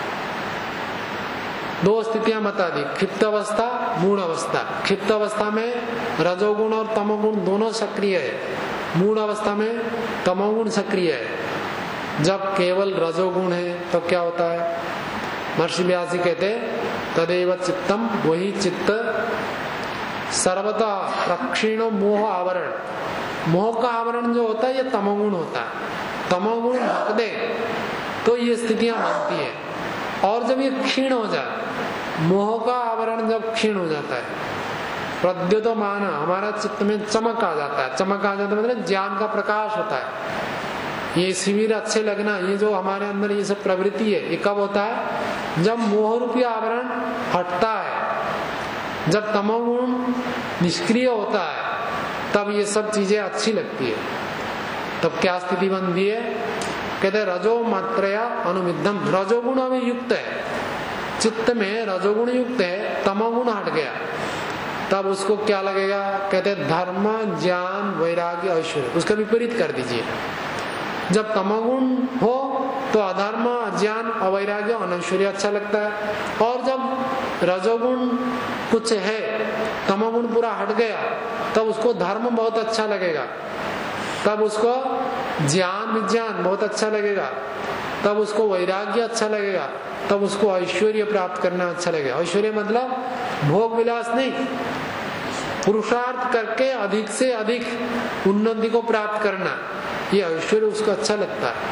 दो स्थितियां बता दी, क्षिप्त अवस्था, मूढ़ अवस्था। क्षिप्त अवस्था में रजोगुण और तमोगुण दोनों सक्रिय है, मूढ़ अवस्था में तमोगुण सक्रिय है। जब केवल रजोगुण है तो क्या होता है? महर्षि व्यासी कहते तदेव चित्तम, वही चित्त सर्वथा प्रक्षीणो मोह आवरण। मोह का आवरण जो होता है ये तमोगुण होता है। तमोगुण ढक दे तो ये स्थितियां बनती है। और जब ये क्षीण हो जाए, मोह का आवरण जब क्षीण हो जाता है, प्रद्योतमान, हमारा चित्त में चमक आ जाता है। चमक आ जाता है मतलब ज्ञान का प्रकाश होता है। ये शिविर अच्छे लगना, ये जो हमारे अंदर ये सब प्रवृत्ति है, ये कब होता है? जब मोह रूपी आवरण हटता है, जब तमोगुण निष्क्रिय होता है, तब ये सब चीजें अच्छी लगती है। तब क्या स्थिति बनती है? कहते हैं रजो मात्रया अनुविद्धम। रजोगुण अभी युक्त है, चित्त में रजोगुण युक्त है, तमोगुण हट गया, तब उसको क्या लगेगा? कहते हैं धर्म, ज्ञान, वैराग्य, ऐश्वर्य। उसका विपरीत कर दीजिए। जब तमोगुण हो तो अधर्म, अज्ञान, अवैराग्य, अनैश्वर्य अच्छा लगता है। और जब रजोगुण कुछ है, तमोगुण पूरा हट गया, तब उसको धर्म बहुत अच्छा लगेगा, तब उसको ज्ञान विज्ञान बहुत अच्छा लगेगा, तब उसको वैराग्य अच्छा लगेगा, तब उसको ऐश्वर्य प्राप्त करना अच्छा लगेगा। ऐश्वर्य मतलब भोग विलास नहीं, पुरुषार्थ करके अधिक से अधिक उन्नति को प्राप्त करना, ये ऐश्वर्य उसको अच्छा लगता है।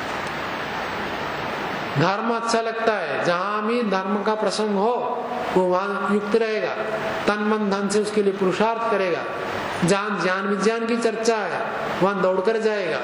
धर्म अच्छा लगता है, जहां भी धर्म का प्रसंग हो वो वहां युक्त रहेगा, तन मन धन से उसके लिए पुरुषार्थ करेगा। जहां ज्ञान विज्ञान की चर्चा है वहां दौड़कर जाएगा,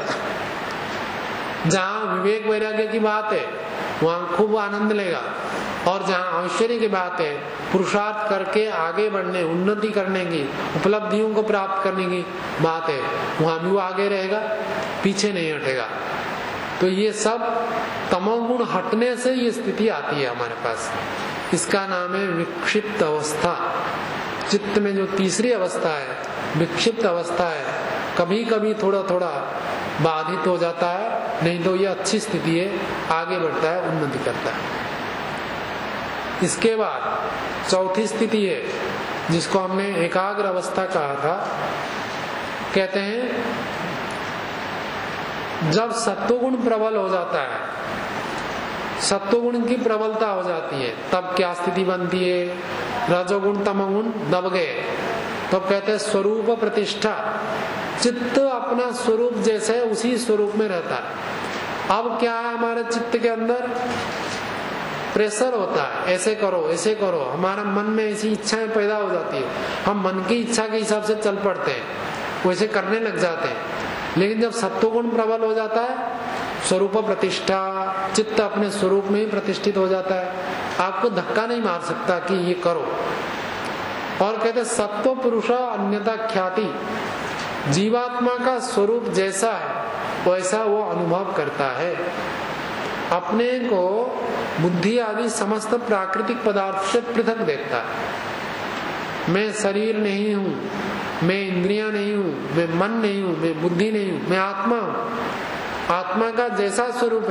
जहां विवेक वैराग्य की बात है वहां खूब आनंद लेगा, और जहां ऐश्वर्य की बात है, पुरुषार्थ करके आगे बढ़ने, उन्नति करने की, उपलब्धियों को प्राप्त करने की बात है, वहां भी वो आगे रहेगा, पीछे नहीं हटेगा। तो ये सब तमोगुण हटने से ये स्थिति आती है हमारे पास। इसका नाम है विक्षिप्त अवस्था। चित्त में जो तीसरी अवस्था है, विक्षिप्त अवस्था है, कभी कभी थोड़ा थोड़ा बाधित हो जाता है, नहीं तो ये अच्छी स्थिति है, आगे बढ़ता है, उन्नति करता है। इसके बाद चौथी स्थिति है जिसको हमने एकाग्र अवस्था कहा था। कहते हैं जब सत्वगुण प्रबल हो जाता है, सत्वगुण की प्रबलता हो जाती है, तब क्या स्थिति बनती है? रजोगुण तमोगुण दब गए, तब कहते हैं स्वरूप प्रतिष्ठा। चित्त अपना स्वरूप जैसे उसी स्वरूप में रहता है। अब क्या है, हमारे चित्त के अंदर प्रेशर होता है, ऐसे करो ऐसे करो, हमारा मन में ऐसी इच्छाएं पैदा हो जाती है, हम मन की इच्छा के हिसाब से चल पड़ते हैं, वैसे करने लग जाते हैं। लेकिन जब सत्वगुण प्रबल हो जाता है, स्वरूप प्रतिष्ठा, चित्त अपने स्वरूप में ही प्रतिष्ठित हो जाता है, आपको धक्का नहीं मार सकता कि ये करो। और कहते सत्व पुरुषा अन्यथा ख्याति, जीवात्मा का स्वरूप जैसा है वैसा वो अनुभव करता है, अपने को बुद्धि आदि समस्त प्राकृतिक पदार्थ से पृथक देखता है। मैं शरीर नहीं हूँ, मैं इंद्रियां नहीं हूँ, मैं मन नहीं हूँ, मैं बुद्धि नहीं हूँ, मैं आत्मा हूँ। आत्मा का जैसा स्वरूप है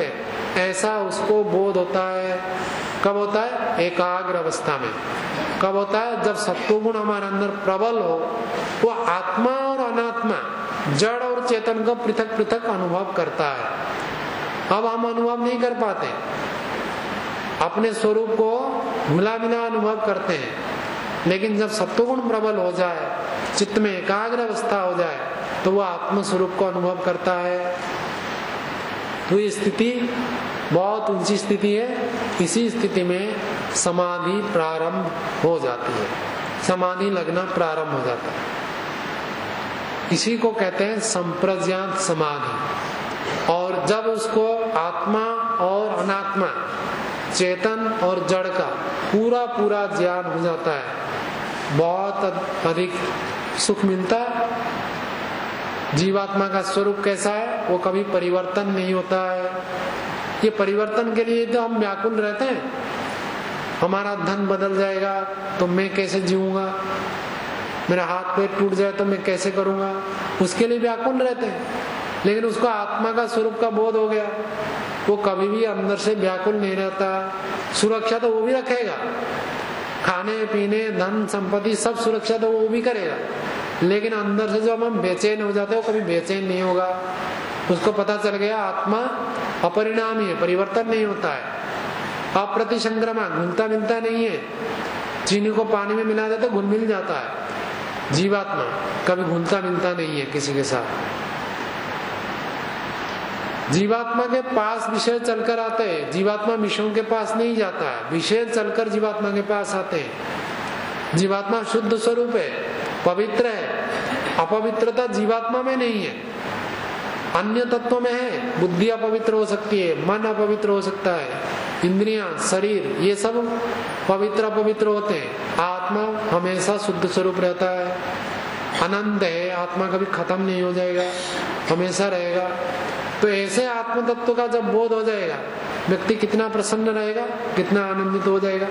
ऐसा उसको बोध होता है। कब होता है? एकाग्र अवस्था में। कब होता है? जब सत्वगुण हमारे अंदर प्रबल हो। वो आत्मा और अनात्मा, जड़ और चेतन को पृथक पृथक अनुभव करता है। अब हम अनुभव नहीं कर पाते, अपने स्वरूप को मिला मिला अनुभव करते हैं। लेकिन जब सत्वगुण प्रबल हो जाए, चित्त में एकाग्र अवस्था हो जाए, तो वह आत्म स्वरूप को अनुभव करता है। तो ये स्थिति बहुत ऊंची स्थिति है। इसी स्थिति में समाधि प्रारंभ हो जाती है, समाधि लगना प्रारंभ हो जाता है। इसी को कहते हैं संप्रज्ञात समाधि। और जब उसको आत्मा और अनात्मा, चेतन और जड़ का पूरा पूरा ज्ञान हो जाता है, बहुत अधिक सुख मिलता है। जीवात्मा का स्वरूप कैसा है? वो कभी परिवर्तन नहीं होता है। ये परिवर्तन के लिए तो हम व्याकुल रहते हैं। हमारा धन बदल जाएगा तो मैं कैसे जीऊंगा, मेरा हाथ पैर टूट जाए तो मैं कैसे करूंगा, उसके लिए व्याकुल रहते हैं। लेकिन उसको आत्मा का स्वरूप का बोध हो गया, वो कभी भी अंदर से व्याकुल नहीं रहता। सुरक्षा तो वो भी रखेगा, खाने पीने धन संपत्ति सब सुरक्षा तो वो भी करेगा। लेकिन अंदर से जब हम बेचैन हो जाते हैं, वो कभी बेचैन नहीं होगा। उसको पता चल गया आत्मा अपरिणामी है, परिवर्तन नहीं होता है, अप्रतिसंक्रमा, घुलता मिलता नहीं है। चीनी को पानी में मिला देते घुल मिल जाता है। जीवात्मा कभी घुलता मिलता नहीं है किसी के साथ। जीवात्मा के पास विषय चलकर आते हैं, जीवात्मा विषयों के पास नहीं जाता है, विषय चलकर जीवात्मा के पास आते हैं। जीवात्मा शुद्ध स्वरूप है, पवित्र है। अपवित्रता जीवात्मा में नहीं है, अन्य तत्वों में है। बुद्धि अपवित्र हो सकती है, मन अपवित्र हो सकता है, इंद्रियां, शरीर, ये सब पवित्र अपवित्र होते हैं। आत्मा हमेशा शुद्ध स्वरूप रहता है, अनंत है। आत्मा कभी खत्म नहीं हो जाएगा, हमेशा रहेगा। तो ऐसे आत्म तत्व का जब बोध हो जाएगा, व्यक्ति कितना प्रसन्न रहेगा, कितना आनंदित हो जाएगा।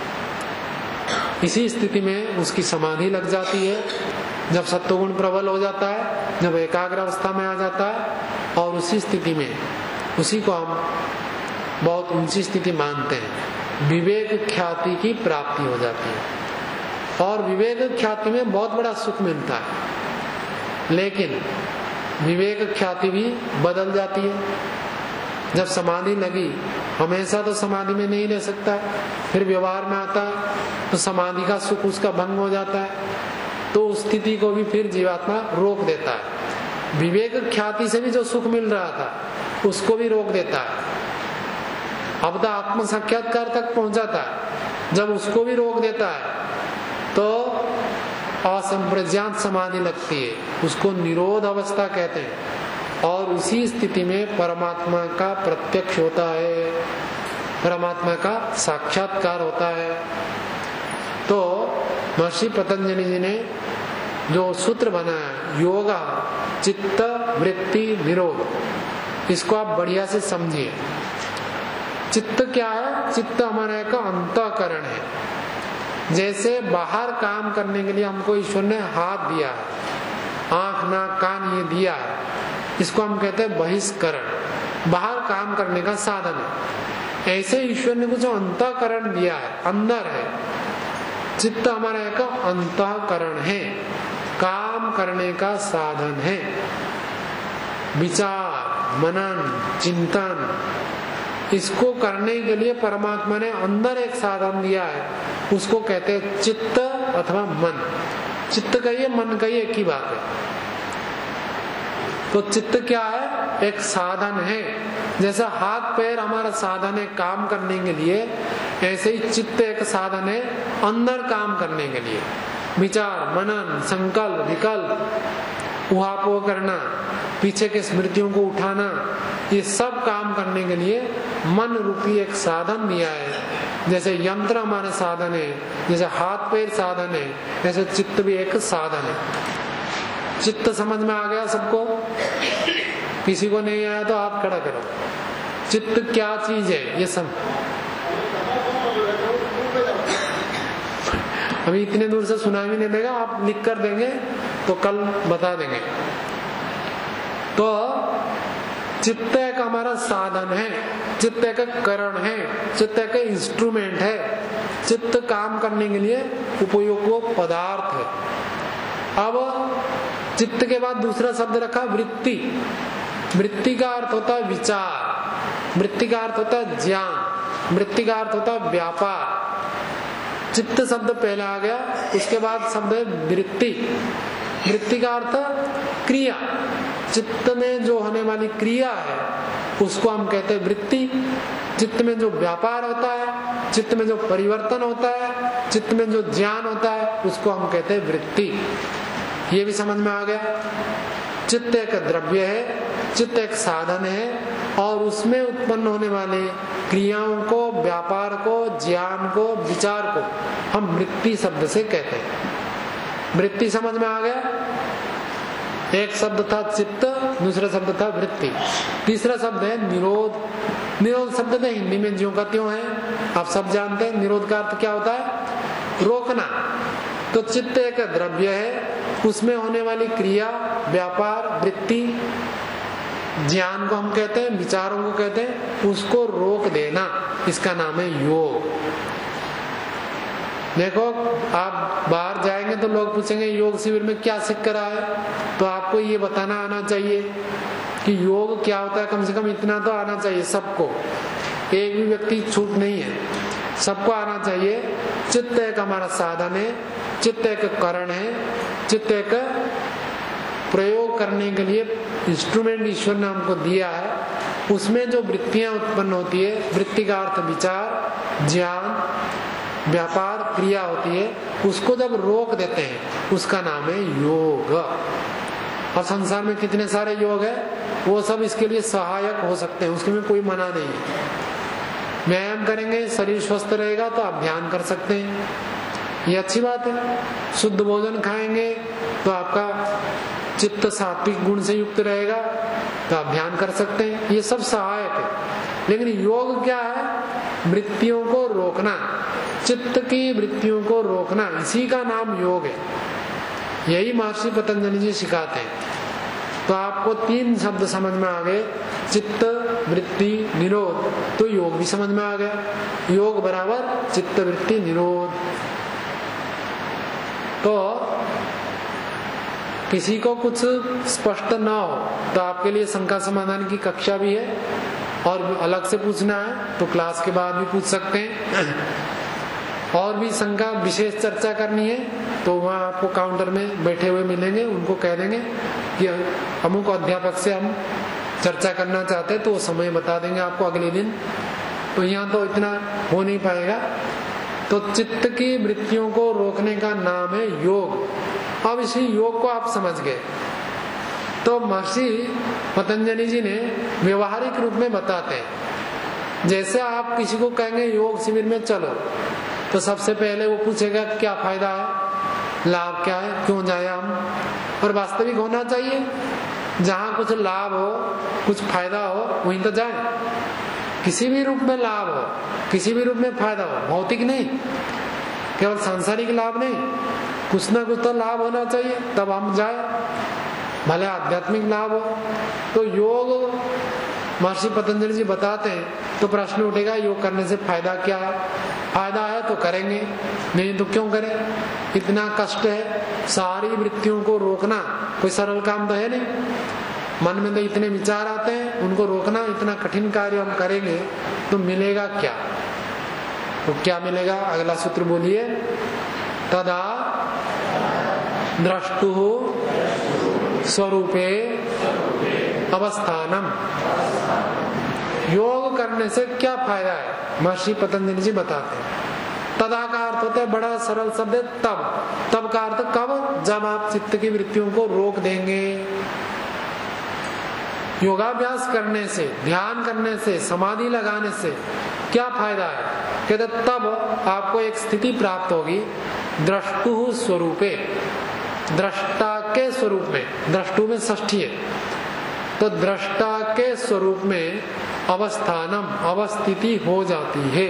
इसी स्थिति में उसकी समाधि लग जाती है, जब सत्वगुण प्रबल हो जाता है, जब एकाग्र अवस्था में आ जाता है। और उसी स्थिति में, उसी को हम बहुत ऊंची स्थिति मानते हैं, विवेक ख्याति की प्राप्ति हो जाती है। और विवेक ख्याति में बहुत बड़ा सुख मिलता है। लेकिन विवेक ख्याति भी बदल जाती है। जब समाधि लगी, हमेशा तो समाधि में नहीं रह सकता, फिर व्यवहार में आता तो समाधि का सुख उसका भंग हो जाता है। तो उस स्थिति को भी फिर जीवात्मा रोक देता है। विवेक ख्याति से भी जो सुख मिल रहा था उसको भी रोक देता है। अब तो आत्म साक्षात्कार तक पहुंचाता है, जब उसको भी रोक देता है तो असंप्रज्ञात समाधि लगती है, उसको निरोध अवस्था कहते हैं। और उसी स्थिति में परमात्मा का प्रत्यक्ष होता है, परमात्मा का साक्षात्कार होता है। तो महर्षि पतंजलि जी ने जो सूत्र बनाया, योगा चित्त वृत्ति निरोध, इसको आप बढ़िया से समझिए। चित्त क्या है? चित्त हमारा एक अंतःकरण है। जैसे बाहर काम करने के लिए हमको ईश्वर ने हाथ दिया है, आंख नाक कान ये दिया है, इसको हम कहते हैं बहिष्करण, बाहर काम करने का साधन है। ऐसे ईश्वर ने कुछ अंतःकरण दिया है, अंदर है। चित्त हमारा एक अंतःकरण है, काम करने का साधन है। विचार, मनन, चिंतन, इसको करने के लिए परमात्मा ने अंदर एक साधन दिया है, उसको कहते हैं चित्त अथवा मन। चित्त कहिए मन कहिए एक ही बात है। तो चित्त क्या है? एक साधन है। जैसा हाथ पैर हमारा साधन है काम करने के लिए, ऐसे ही चित्त एक साधन है अंदर काम करने के लिए। विचार, मनन, संकल्प, विकल्प, उहापोह करना, पीछे के स्मृतियों को उठाना, ये सब काम करने के लिए मन रूपी एक साधन दिया है। जैसे यंत्र हमारा साधन है, जैसे हाथ पैर साधन है, जैसे चित्त भी एक साधन है। चित्त समझ में आ गया सबको? किसी को नहीं आया तो हाथ खड़ा करो। चित्त क्या चीज है ये सब अभी इतने दूर से सुनाई भी नहीं देगा, आप लिख कर देंगे तो कल बता देंगे। तो चित्त एक हमारा साधन है, चित्त एक करण है, चित्त एक इंस्ट्रूमेंट है, चित्त काम करने के लिए उपयोग पदार्थ है। अब चित्त के बाद दूसरा शब्द रखा वृत्ति। वृत्ति का अर्थ होता है विचार, वृत्ति का अर्थ होता है ज्ञान, वृत्ति का अर्थ होता है व्यापार। चित्त शब्द पहले आ गया, उसके बाद शब्द है वृत्ति। वृत्ति का अर्थ क्रिया, चित्त में जो होने वाली क्रिया है उसको हम कहते हैं वृत्ति। चित्त में जो व्यापार होता है, चित्त में जो परिवर्तन होता है, चित्त में जो ज्ञान होता है उसको हम कहते हैं वृत्ति। ये भी समझ में आ गया। चित्त एक द्रव्य है, चित्त एक साधन है और उसमें उत्पन्न होने वाले क्रियाओं को, व्यापार को, ज्ञान को, विचार को हम वृत्ति शब्द से कहते हैं। वृत्ति समझ में आ गया। एक शब्द था चित्त, दूसरा शब्द था वृत्ति, तीसरा शब्द है निरोध। निरोध शब्द तो हिंदी में ज्यों का त्यों है, आप सब जानते हैं। निरोध का अर्थ क्या होता है? रोकना। तो चित्त एक द्रव्य है, उसमें होने वाली क्रिया, व्यापार, वृत्ति, ज्ञान को हम कहते हैं, विचारों को कहते हैं, उसको रोक देना, इसका नाम है योग। देखो आप बाहर जाएंगे तो लोग पूछेंगे योग शिविर में क्या सीख कर आए, तो आपको ये बताना आना चाहिए कि योग क्या होता है। कम से कम इतना तो आना चाहिए सबको, एक भी व्यक्ति छूट नहीं है, सबको आना चाहिए। चित्त एक हमारा साधन है, चित्त एक करण है, चित्त एक प्रयोग करने के लिए इंस्ट्रूमेंट ईश्वर ने हमको दिया है। उसमें जो वृत्तियां उत्पन्न होती है, वृत्ति का अर्थ विचार, ज्ञान, व्यापार, क्रिया होती है, उसको जब रोक देते हैं उसका नाम है योग। और संसार में कितने सारे योग है, वो सब इसके लिए सहायक हो सकते हैं, उसके में कोई मना नहीं है। व्यायाम करेंगे, शरीर स्वस्थ रहेगा तो आप ध्यान कर सकते हैं, ये अच्छी बात है। शुद्ध भोजन खाएंगे तो आपका चित्त सात्विक गुण से युक्त रहेगा तो आप ध्यान कर सकते हैं, ये सब सहायक है। लेकिन योग क्या है? वृत्तियों को रोकना, चित्त की वृत्तियों को रोकना, इसी का नाम योग है। यही महर्षि पतंजलि जी सिखाते हैं। तो आपको तीन शब्द समझ में आ गए, चित्त, वृत्ति, निरोध, तो योग भी समझ में आ गया। योग बराबर चित्त, वृत्ति, निरोध। तो किसी को कुछ स्पष्ट ना हो तो आपके लिए शंका समाधान की कक्षा भी है, और अलग से पूछना है तो क्लास के बाद भी पूछ सकते हैं। और भी शंका विशेष चर्चा करनी है तो वहाँ आपको काउंटर में बैठे हुए मिलेंगे, उनको कह देंगे कि अमुक अध्यापक से हम चर्चा करना चाहते हैं, तो वो समय बता देंगे आपको अगले दिन। तो यहाँ तो इतना हो नहीं पाएगा। तो चित्त की वृत्तियों को रोकने का नाम है योग। अब इसी योग को आप समझ गए तो महर्षि पतंजलि जी ने व्यवहारिक रूप में बताते हैं। जैसे आप किसी को कहेंगे योग शिविर में चलो, तो सबसे पहले वो पूछेगा क्या फायदा है, लाभ क्या है, क्यों जाए हम। और वास्तविक होना चाहिए, जहाँ कुछ लाभ हो, कुछ फायदा हो, वहीं तो जाए। किसी भी रूप में लाभ हो, किसी भी रूप में फायदा हो, भौतिक नहीं, केवल सांसारिक लाभ नहीं, कुछ ना कुछ तो लाभ होना चाहिए, तब हम जाए, भले आध्यात्मिक लाभ हो। तो योग महर्षि पतंजलि जी बताते हैं, तो प्रश्न उठेगा योग करने से फायदा क्या है? फायदा है तो करेंगे, नहीं तो क्यों करें? इतना कष्ट है, सारी वृत्तियों को रोकना कोई सरल काम तो है नहीं। मन में तो इतने विचार आते हैं, उनको रोकना इतना कठिन कार्य हम करेंगे तो मिलेगा क्या? तो क्या मिलेगा? अगला सूत्र बोलिए, तदा द्रष्टु स्वरूपे अवस्थानम। योग करने से क्या फायदा है? महर्षि पतंजलि जी बताते हैं। तदा का अर्थ होता है बड़ा सरल शब्द है तब। तब का अर्थ कब? जब आप चित्त की वृत्तियों को रोक देंगे। योगाभ्यास करने से, ध्यान करने से, समाधि लगाने से क्या फायदा है? कहते तब आपको एक स्थिति प्राप्त होगी, द्रष्टु स्वरूपे, दृष्टा के स्वरूप में, द्रष्टु में षष्ठी है, तो दृष्टा के स्वरूप में अवस्थानम, अवस्थिति हो जाती है।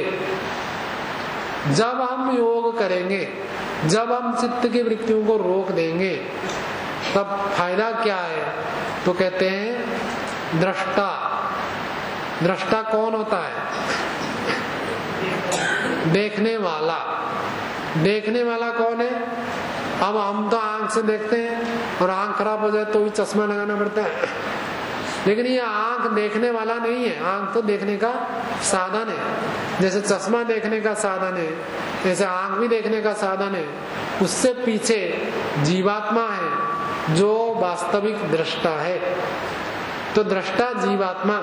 जब हम योग करेंगे, जब हम चित्त की वृत्तियों को रोक देंगे, तब फायदा क्या है? तो कहते हैं दृष्टा। दृष्टा कौन होता है? देखने वाला। देखने वाला कौन है? अब हम तो आंख से देखते हैं और आंख खराब हो जाए तो भी चश्मा लगाना पड़ता है, लेकिन ये आंख देखने वाला नहीं है। आंख तो देखने का साधन है। जैसे चश्मा देखने का साधन है, जैसे आंख भी देखने का साधन है। उससे पीछे जीवात्मा है जो वास्तविक दृष्टा है। तो दृष्टा जीवात्मा,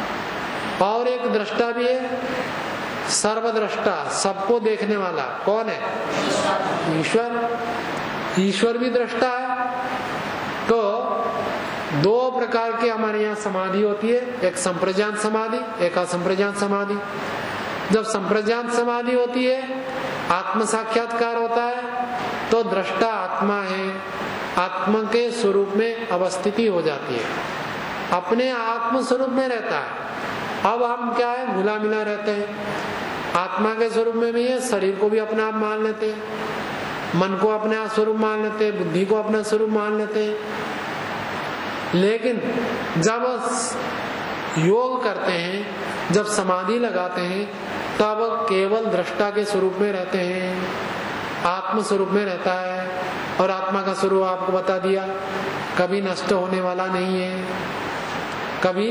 और एक दृष्टा भी है सर्वद्रष्टा, सबको देखने वाला। कौन है? ईश्वर। ईश्वर भी दृष्टा है। तो दो प्रकार की हमारे यहाँ समाधि होती है, एक संप्रज्ञात समाधि, एक असंप्रज्ञात समाधि। जब संप्रज्ञात समाधि होती है, आत्म साक्षात्कार होता है, तो दृष्टा आत्मा है, आत्मा के स्वरूप में अवस्थिति हो जाती है, अपने आत्म स्वरूप में रहता है। अब हम क्या है, घुला मिला रहते हैं। आत्मा के स्वरूप में भी है, शरीर को भी अपना आप मान लेते हैं, मन को अपना स्वरूप मान लेते हैं, बुद्धि को अपना स्वरूप मान लेते हैं। लेकिन जब योग करते हैं, जब समाधि लगाते हैं, तब केवल दृष्टा के स्वरूप में रहते हैं, आत्म स्वरूप में रहता है। और आत्मा का स्वरूप आपको बता दिया, कभी नष्ट होने वाला नहीं है, कभी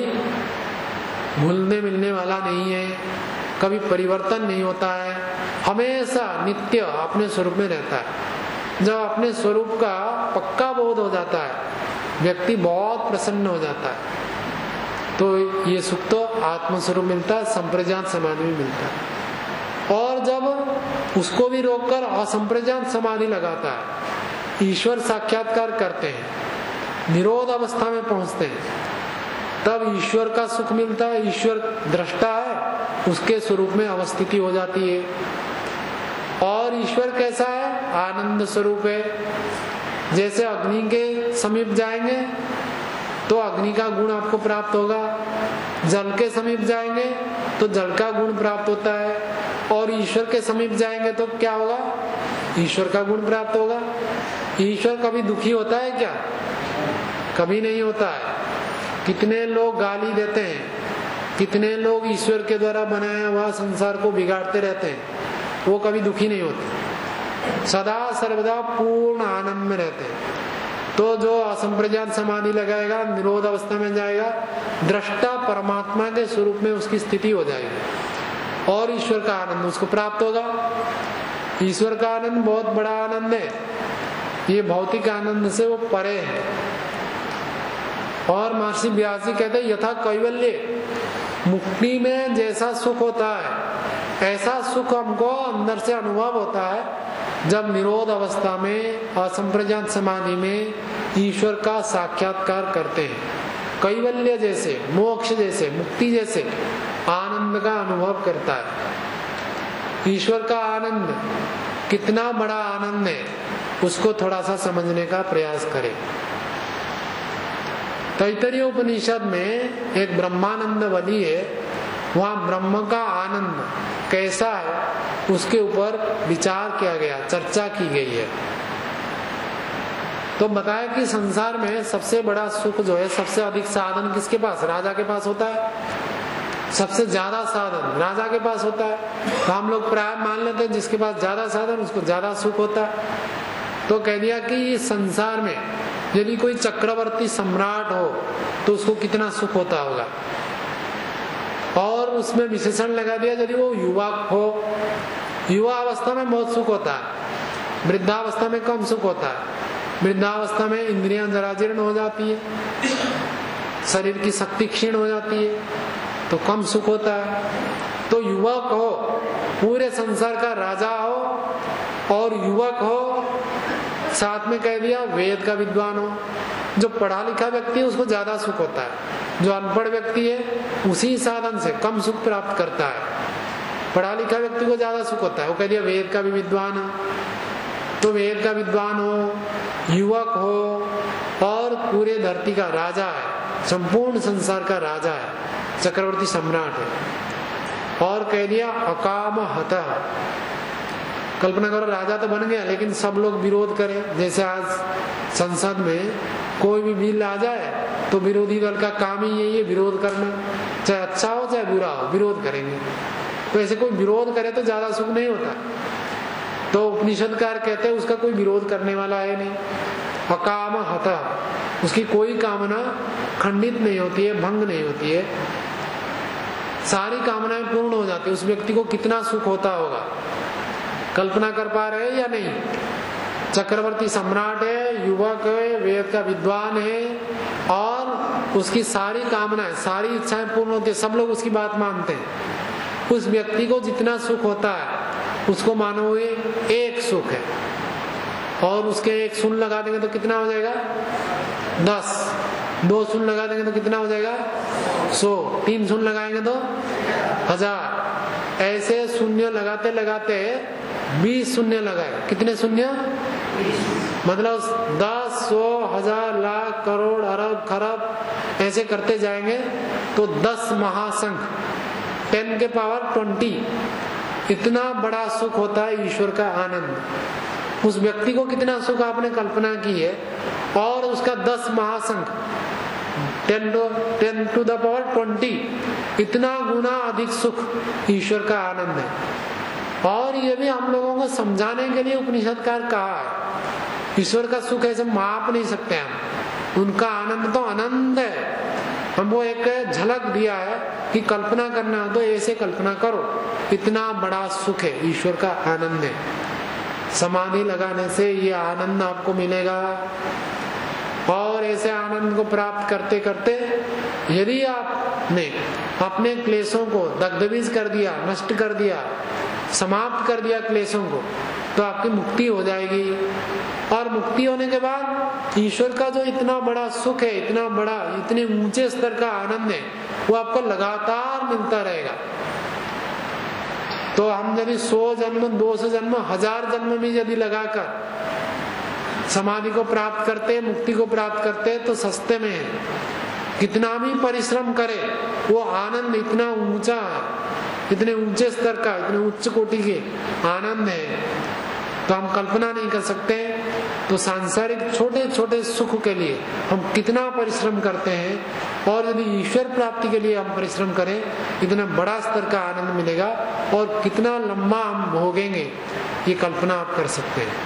भूलने मिलने वाला नहीं है, कभी परिवर्तन नहीं होता है, हमेशा नित्य अपने स्वरूप में रहता है। जब अपने स्वरूप का पक्का बोध हो जाता है, व्यक्ति बहुत प्रसन्न हो जाता है। तो ये सुख तो आत्म स्वरूप मिलता है, संप्रज्ञात समाधि में मिलता है। और जब उसको भी रोककर असंप्रज्ञात समाधि लगाता है, ईश्वर साक्षात्कार करते हैं, निरोध अवस्था में पहुंचते हैं, तब ईश्वर का सुख मिलता है। ईश्वर दृष्टा है, उसके स्वरूप में अवस्थिति हो जाती है। और ईश्वर कैसा है? आनंद स्वरूप है। जैसे अग्नि के समीप जाएंगे तो अग्नि का गुण आपको प्राप्त होगा, जल के समीप जाएंगे तो जल का गुण प्राप्त होता है, और ईश्वर के समीप जाएंगे तो क्या होगा? ईश्वर का गुण प्राप्त होगा। ईश्वर कभी दुखी होता है क्या? कभी नहीं होता है। कितने लोग गाली देते हैं, कितने लोग ईश्वर के द्वारा बनाया हुआ संसार को बिगाड़ते रहते हैं, वो कभी दुखी नहीं होते, सदा सर्वदा पूर्ण आनंद में रहते हैं। तो जो असंप्रज्ञात समाधि लगाएगा, निरोध अवस्था में जाएगा, दृष्टा परमात्मा के स्वरूप में उसकी स्थिति हो जाएगी और ईश्वर का आनंद उसको प्राप्त होगा। ईश्वर का आनंद बहुत बड़ा आनंद है, ये भौतिक आनंद से वो परे है। और महर्षि व्यास जी कहते हैं, यथा कैवल्य, मुक्ति में जैसा सुख होता है ऐसा सुख हमको अंदर से अनुभव होता है जब निरोध अवस्था में, असंप्रज्ञात समाधि में ईश्वर का साक्षात्कार करते हैं। कैवल्य जैसे, मोक्ष जैसे, मुक्ति जैसे आनंद का अनुभव करता है। ईश्वर का आनंद कितना बड़ा आनंद है, उसको थोड़ा सा समझने का प्रयास करें। तैत्तरीय उपनिषद में एक ब्रह्मानंद वली है, वहां ब्रह्म का आनंद कैसा है उसके ऊपर विचार किया गया, चर्चा की गई है। तो बताया कि संसार में सबसे बड़ा सुख जो है, सबसे अधिक साधन किसके पास? राजा के पास होता है। सबसे ज्यादा साधन राजा के पास होता है। तो हम लोग प्राय मान लेते हैं जिसके पास ज्यादा साधन उसको ज्यादा सुख होता है। तो कह दिया कि संसार में यदि कोई चक्रवर्ती सम्राट हो तो उसको कितना सुख होता होगा। और उसमें विशेषण लगा दिया, यदि वो युवक हो, युवा अवस्था में बहुत सुख होता है, वृद्धावस्था में कम सुख होता है। वृद्धावस्था में इंद्रियां जराजीर्ण हो जाती है, शरीर की शक्ति क्षीण हो जाती है, तो कम सुख होता है। तो युवक हो, पूरे संसार का राजा हो और युवक हो, साथ में कह दिया वेद का विद्वान हो। जो पढ़ा लिखा व्यक्ति है उसको ज्यादा सुख होता है, जो अनपढ़ व्यक्ति है उसी साधन से कम सुख प्राप्त करता है। पढ़ा लिखा व्यक्ति को ज्यादा सुख होता है, वो कह दिया वेद का भी विद्वान हो। तो वेद का विद्वान हो, युवक हो और पूरे धरती का राजा है, संपूर्ण संसार का राजा है, चक्रवर्ती सम्राट है। और कह दिया अकाम हतः। कल्पना करो राजा तो बन गया लेकिन सब लोग विरोध करें, जैसे आज संसद में कोई भी बिल आ जाए तो विरोधी दल का काम ही यही है विरोध करना, चाहे अच्छा हो चाहे बुरा हो, विरोध करेंगे। तो ऐसे कोई विरोध करे तो ज्यादा सुख नहीं होता। तो उपनिषदकार कहते हैं उसका कोई विरोध करने वाला है नहीं। अकाम हतः, उसकी कोई कामना खंडित नहीं होती है, भंग नहीं होती है, सारी कामनाएं पूर्ण हो जाती है। उस व्यक्ति को कितना सुख होता होगा, कल्पना कर पा रहे हैं या नहीं। चक्रवर्ती सम्राट है, युवक है, वेद का विद्वान है और उसकी सारी कामनाएं, सारी इच्छाएं पूर्ण होती है, सब लोग उसकी बात मानते हैं। उस व्यक्ति को जितना सुख होता है उसको मानो ये एक सुख है, और उसके एक शून्य लगा देंगे तो कितना हो जाएगा दस, दो शून्य लगा देंगे तो कितना हो जाएगा सौ, तीन शून्य लगाएंगे तो हजार। ऐसे शून्य लगाते लगाते बीस शून्य लगाए, कितने शून्य, मतलब दस, सौ, हजार, लाख, करोड़, अरब, खरब ऐसे करते जाएंगे तो दस महासंख, टेन के पावर ट्वेंटी, इतना बड़ा सुख होता है ईश्वर का आनंद। उस व्यक्ति को कितना सुख आपने कल्पना की है, और उसका दस महासंख, ten to ten to the power twenty, इतना गुना अधिक सुख ईश्वर का आनंद है। और ये भी हम लोगों को समझाने के लिए उपनिषदकार कहा है। ईश्वर का सुख ऐसे माप नहीं सकते हम, उनका आनंद तो अनंत है। हमको एक झलक दिया है कि कल्पना करना हो तो ऐसे कल्पना करो, इतना बड़ा सुख है, ईश्वर का आनंद है। समाधि लगाने से ये आनंद आपको मिलेगा, और ऐसे आनंद को प्राप्त करते करते यदि आपने अपने क्लेशों को दग्धबीज कर दिया, नष्ट कर दिया, समाप्त कर दिया क्लेशों को, तो आपकी मुक्ति हो जाएगी। और मुक्ति होने के बाद ईश्वर का जो इतना बड़ा सुख है, इतना बड़ा, इतने ऊंचे स्तर का आनंद है, वो आपको लगातार मिलता रहेगा। तो हम यदि सौ जन्म, दो सौ जन्म, हजार जन्म भी यदि लगाकर समाधि को प्राप्त करते, मुक्ति को प्राप्त करते, तो सस्ते में है। कितना भी परिश्रम करे वो आनंद इतना ऊंचा है, इतने ऊंचे स्तर का, इतने उच्च कोटि के आनंद है, तो हम कल्पना नहीं कर सकते। तो सांसारिक छोटे छोटे सुख के लिए हम कितना परिश्रम करते हैं, और यदि ईश्वर प्राप्ति के लिए हम परिश्रम करें, इतना बड़ा स्तर का आनंद मिलेगा, और कितना लंबा हम भोगेंगे ये कल्पना आप कर सकते हैं।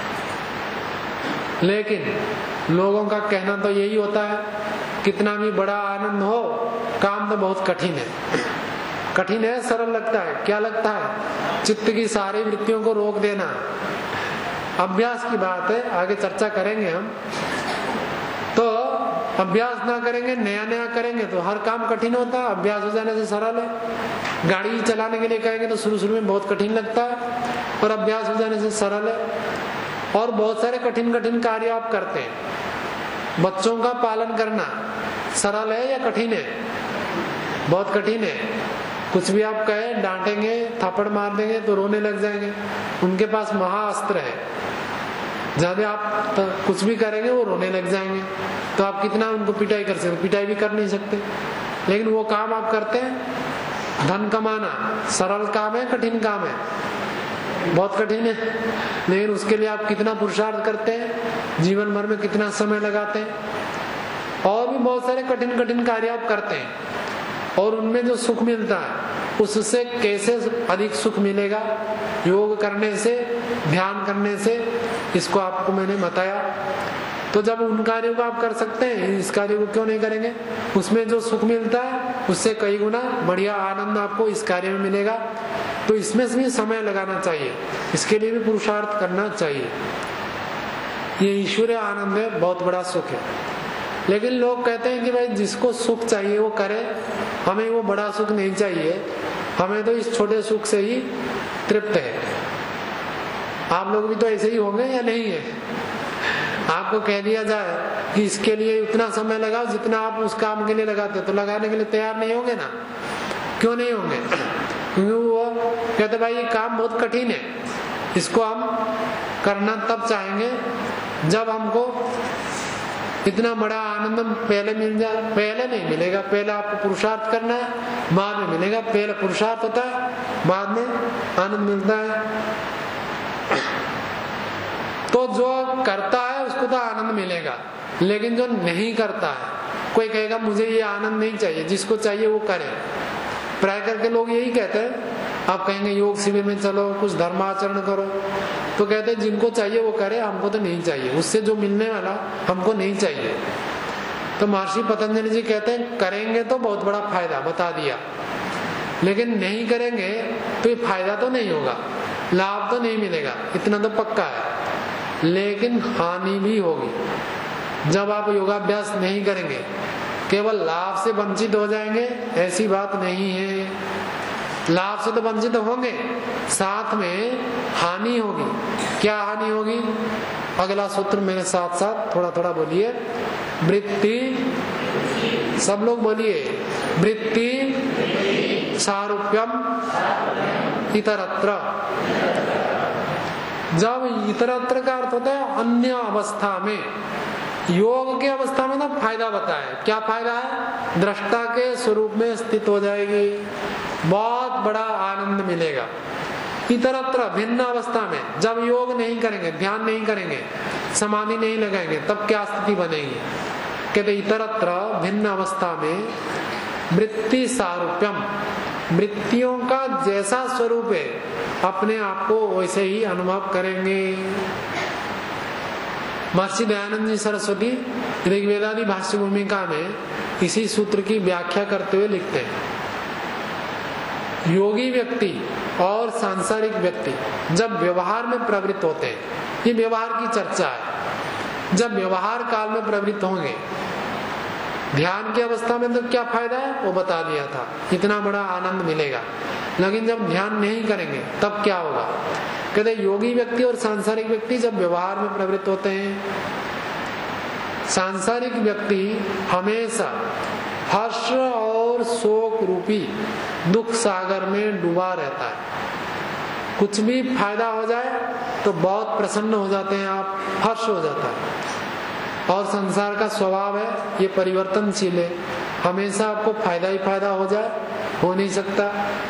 लेकिन लोगों का कहना तो यही होता है, कितना भी बड़ा आनंद हो, काम तो बहुत कठिन है। कठिन है, सरल लगता है, क्या लगता है, चित्त की सारी वृत्तियों को रोक देना। अभ्यास की बात है, आगे चर्चा करेंगे हम। तो अभ्यास ना करेंगे, नया नया करेंगे तो हर काम कठिन होता है, अभ्यास हो जाने से सरल है। गाड़ी चलाने के लिए कहेंगे तो शुरू शुरू में बहुत कठिन लगता है, और अभ्यास हो जाने से सरल है। और बहुत सारे कठिन कठिन कार्य आप करते हैं। बच्चों का पालन करना सरल है या कठिन है, बहुत कठिन है। कुछ भी आप कहें, डांटेंगे, थप्पड़ मार देंगे तो रोने लग जाएंगे। उनके पास महाअस्त्र है, ज्यादा आप तो कुछ भी करेंगे वो रोने लग जाएंगे। तो आप कितना उनको पिटाई कर सकते, पिटाई भी कर नहीं सकते। लेकिन वो काम आप करते हैं, धन कमाना सरल काम है, कठिन काम है, बहुत कठिन है। लेकिन उसके लिए आप कितना पुरुषार्थ करते हैं, जीवन भर में कितना समय लगाते हैं। और भी बहुत सारे कठिन कठिन कार्य आप करते हैं, और उनमें जो सुख मिलता है उससे कैसे अधिक सुख मिलेगा, योग करने से, ध्यान करने से, इसको आपको मैंने बताया। तो जब उन कार्यों को आप कर सकते हैं, इस कार्य को क्यों नहीं करेंगे। उसमें जो सुख मिलता है उससे कई गुना बढ़िया आनंद आपको इस कार्य में मिलेगा। तो इसमें भी समय लगाना चाहिए, इसके लिए भी पुरुषार्थ करना चाहिए। ये ईश्वरीय आनंद है, बहुत बड़ा सुख है। लेकिन लोग कहते हैं कि भाई जिसको सुख चाहिए वो करे, हमें वो बड़ा सुख नहीं चाहिए, हमें तो इस छोटे सुख से ही तृप्त है। आप लोग भी तो ऐसे ही होंगे या नहीं है। आपको कह दिया जाए कि इसके लिए उतना समय लगाओ जितना आप उस काम के लिए लगाते, तो लगाने के लिए तैयार नहीं होंगे ना। क्यों नहीं होंगे, क्योंकि वो कहते भाई ये काम बहुत कठिन है, इसको हम करना तब चाहेंगे जब हमको इतना बड़ा आनंद पहले मिल जाए। पहले नहीं मिलेगा, पहले आपको पुरुषार्थ करना है, बाद में मिलेगा। पहले पुरुषार्थ होता है, बाद में आनंद मिलता है। तो जो करता है उसको तो आनंद मिलेगा, लेकिन जो नहीं करता है, कोई कहेगा मुझे ये आनंद नहीं चाहिए, जिसको चाहिए वो करे। प्राय करके लोग यही कहते हैं। आप कहेंगे योग शिविर में चलो, कुछ धर्माचरण करो, तो कहते हैं जिनको चाहिए वो करे, हमको तो नहीं चाहिए, उससे जो मिलने वाला हमको नहीं चाहिए। तो महर्षि पतंजलि जी कहते हैं करेंगे तो बहुत बड़ा फायदा, बता दिया, लेकिन नहीं करेंगे तो ये फायदा तो नहीं होगा, लाभ तो नहीं मिलेगा, इतना तो पक्का है, लेकिन हानि भी होगी। जब आप योगाभ्यास नहीं करेंगे केवल लाभ से वंचित हो जाएंगे, ऐसी बात नहीं है। लाभ से तो वंचित होंगे, साथ में हानि होगी। क्या हानि होगी? अगला सूत्र मेरे साथ साथ थोड़ा थोड़ा बोलिए। वृत्ति, सब लोग बोलिए, वृत्ति सारूप्यम इतरत्र। जब इतरत्र का अर्थ होता है अन्य अवस्था में, योग के अवस्था में ना फायदा बताया। क्या फायदा है? दृष्टा के स्वरूप में स्थित हो जाएगी, बहुत बड़ा आनंद मिलेगा। इतरत्र भिन्न अवस्था में, जब योग नहीं करेंगे, ध्यान नहीं करेंगे, समाधि नहीं लगाएंगे, तब क्या स्थिति बनेगी? कहते इतरत्र भिन्न अवस्था में वृत्ति सारूप्यम, वृत्तियों का जैसा स्वरूप है अपने आप को वैसे ही अनुभव करेंगे। महर्षि दयानंद जी सरस्वती ऋग्वेदादि भाष्य भूमिका में इसी सूत्र की व्याख्या करते हुए लिखते हैं, योगी व्यक्ति और सांसारिक व्यक्ति जब व्यवहार में प्रवृत्त होते हैं, ये व्यवहार की चर्चा है, जब व्यवहार काल में प्रवृत्त होंगे, ध्यान की अवस्था में तो क्या फायदा है वो बता दिया था, इतना बड़ा आनंद मिलेगा। लेकिन जब ध्यान नहीं करेंगे तब क्या होगा? कहते योगी व्यक्ति और सांसारिक व्यक्ति जब व्यवहार में प्रवृत्त होते हैं, सांसारिक व्यक्ति हमेशा हर्ष और शोक रूपी दुख सागर में डूबा रहता है। कुछ भी फायदा हो जाए तो बहुत प्रसन्न हो जाते हैं आप, हर्ष हो जाता है। और संसार का स्वभाव है ये परिवर्तनशील है, हमेशा आपको फायदा ही फायदा हो जाए, हो नहीं सकता।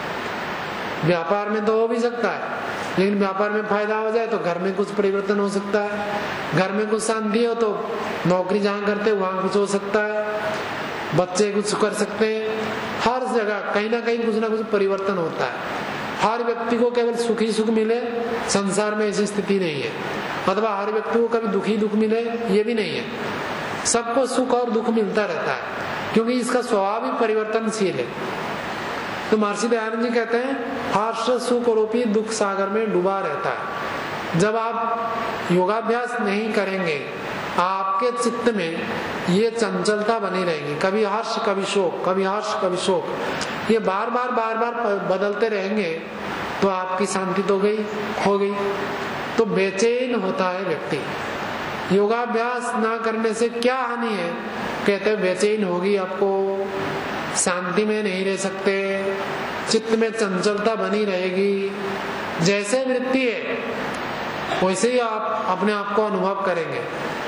व्यापार में तो हो भी सकता है, लेकिन व्यापार में फायदा हो जाए तो घर में कुछ परिवर्तन हो सकता है, घर में कुछ शांति हो तो नौकरी जहाँ करते वहां कुछ हो सकता है, बच्चे कुछ कर सकते हैं, हर जगह कहीं ना कहीं कुछ ना कुछ परिवर्तन होता है। हर व्यक्ति को केवल सुख ही सुख मिले, संसार में ऐसी स्थिति नहीं है, अथवा हर व्यक्ति को कभी दुखी दुख मिले, ये भी नहीं है। सबको सुख और दुख मिलता रहता है, क्योंकि इसका स्वभाव ही परिवर्तनशील है। तो महर्षि दयानंद जी कहते हैं हर्ष सुख रूपी दुख सागर में डूबा रहता है। जब आप योगाभ्यास नहीं करेंगे, आपके चित्त में ये चंचलता बनी रहेगी, कभी हर्ष कभी शोक, कभी हर्ष कभी शोक, ये बार बार बार बार बदलते रहेंगे, तो आपकी शांति तो गई, खो गई। तो बेचैन होता है व्यक्ति। योगाभ्यास ना करने से क्या हानि है? कहते हैं बेचैन होगी आपको, शांति में नहीं रह सकते, चित्त में चंचलता बनी रहेगी। जैसे वृत्ति है वैसे ही आप अपने आप को अनुभव करेंगे।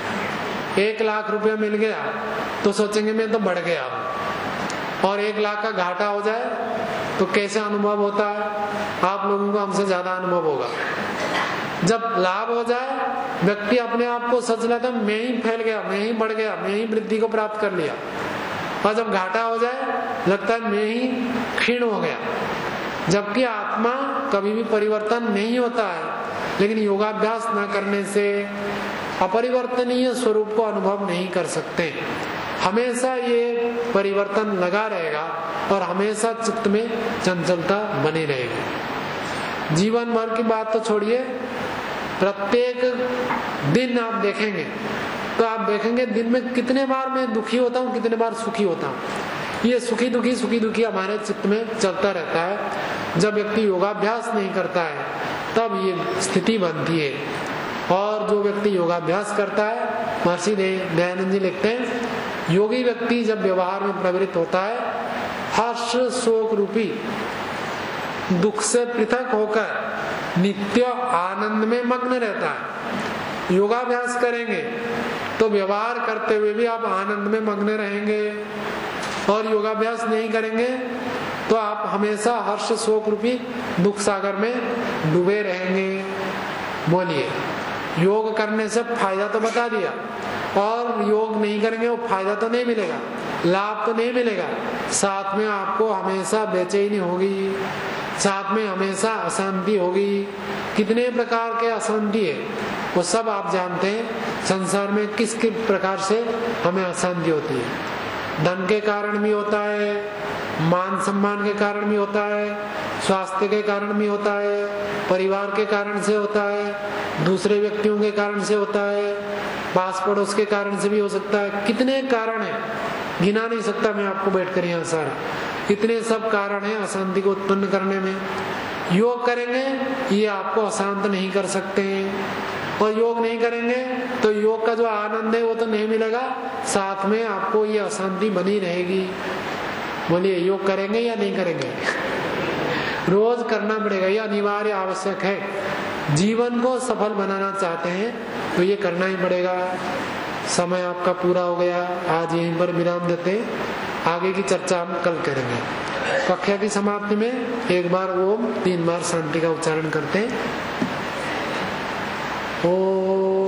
एक लाख रुपया मिल गया तो सोचेंगे मैं तो बढ़ गया, और एक लाख का घाटा हो जाए तो कैसे अनुभव होता है? आप लोगों को हमसे ज्यादा अनुभव होगा। जब लाभ हो जाए व्यक्ति अपने आप को सच लेता है मैं ही फैल गया, मैं ही बढ़ गया, मैं ही वृद्धि को प्राप्त कर लिया। और जब घाटा हो जाए लगता है मैं ही क्षीण हो गया। जबकि आत्मा कभी भी परिवर्तन नहीं होता है, लेकिन योगाभ्यास न करने से अपरिवर्तनीय स्वरूप को अनुभव नहीं कर सकते। हमेशा ये परिवर्तन लगा रहेगा और हमेशा चित्त में चंचलता बनी रहेगी। जीवन भर की बात तो छोड़िए, प्रत्येक दिन आप देखेंगे तो आप देखेंगे दिन में कितने बार मैं दुखी होता हूँ, कितने बार सुखी होता हूँ। ये सुखी दुखी सुखी दुखी हमारे चित्त में चलता रहता है। जब व्यक्ति योगाभ्यास नहीं करता है तब ये स्थिति बनती है। और जो व्यक्ति योगाभ्यास करता है, महर्षि दयानंद जी लिखते हैं योगी व्यक्ति जब व्यवहार में प्रवृत्त होता है, हर्ष शोक रूपी दुख से पृथक होकर नित्य आनंद में मग्न रहता है। योगाभ्यास करेंगे तो व्यवहार करते हुए भी आप आनंद में मग्न रहेंगे, और योगाभ्यास नहीं करेंगे तो आप हमेशा हर्ष शोक रूपी दुख सागर में डूबे रहेंगे। बोलिए, योग करने से फायदा तो बता दिया, और योग नहीं करेंगे वो फायदा तो नहीं मिलेगा, लाभ तो नहीं मिलेगा। साथ में आपको हमेशा बेचैनी होगी, साथ में हमेशा अशांति होगी। कितने प्रकार के अशांति है वो सब आप जानते हैं। संसार में किस किस प्रकार से हमें अशांति होती है। धन के कारण भी होता है, मान सम्मान के कारण भी होता है, स्वास्थ्य के कारण भी होता है, परिवार के कारण से होता है, दूसरे व्यक्तियों के कारण से होता है, पास पड़ोस के कारण से भी हो सकता है। कितने कारण है, गिना नहीं सकता मैं आपको बैठकर यहाँ सारा। इतने सब कारण है अशांति को उत्पन्न करने में। योग करेंगे ये आपको अशांत नहीं कर सकते हैं, और योग नहीं करेंगे तो योग का जो आनंद है वो तो नहीं मिलेगा, साथ में आपको ये अशांति बनी रहेगी। बोलिए योग करेंगे या नहीं करेंगे? रोज करना पड़ेगा, ये अनिवार्य आवश्यक है। जीवन को सफल बनाना चाहते हैं तो ये करना ही पड़ेगा। समय आपका पूरा हो गया, आज यहीं पर विराम देते हैं, आगे की चर्चा हम कल करेंगे। कक्षा की समाप्ति में एक बार ओम, तीन बार शांति का उच्चारण करते हैं। ओम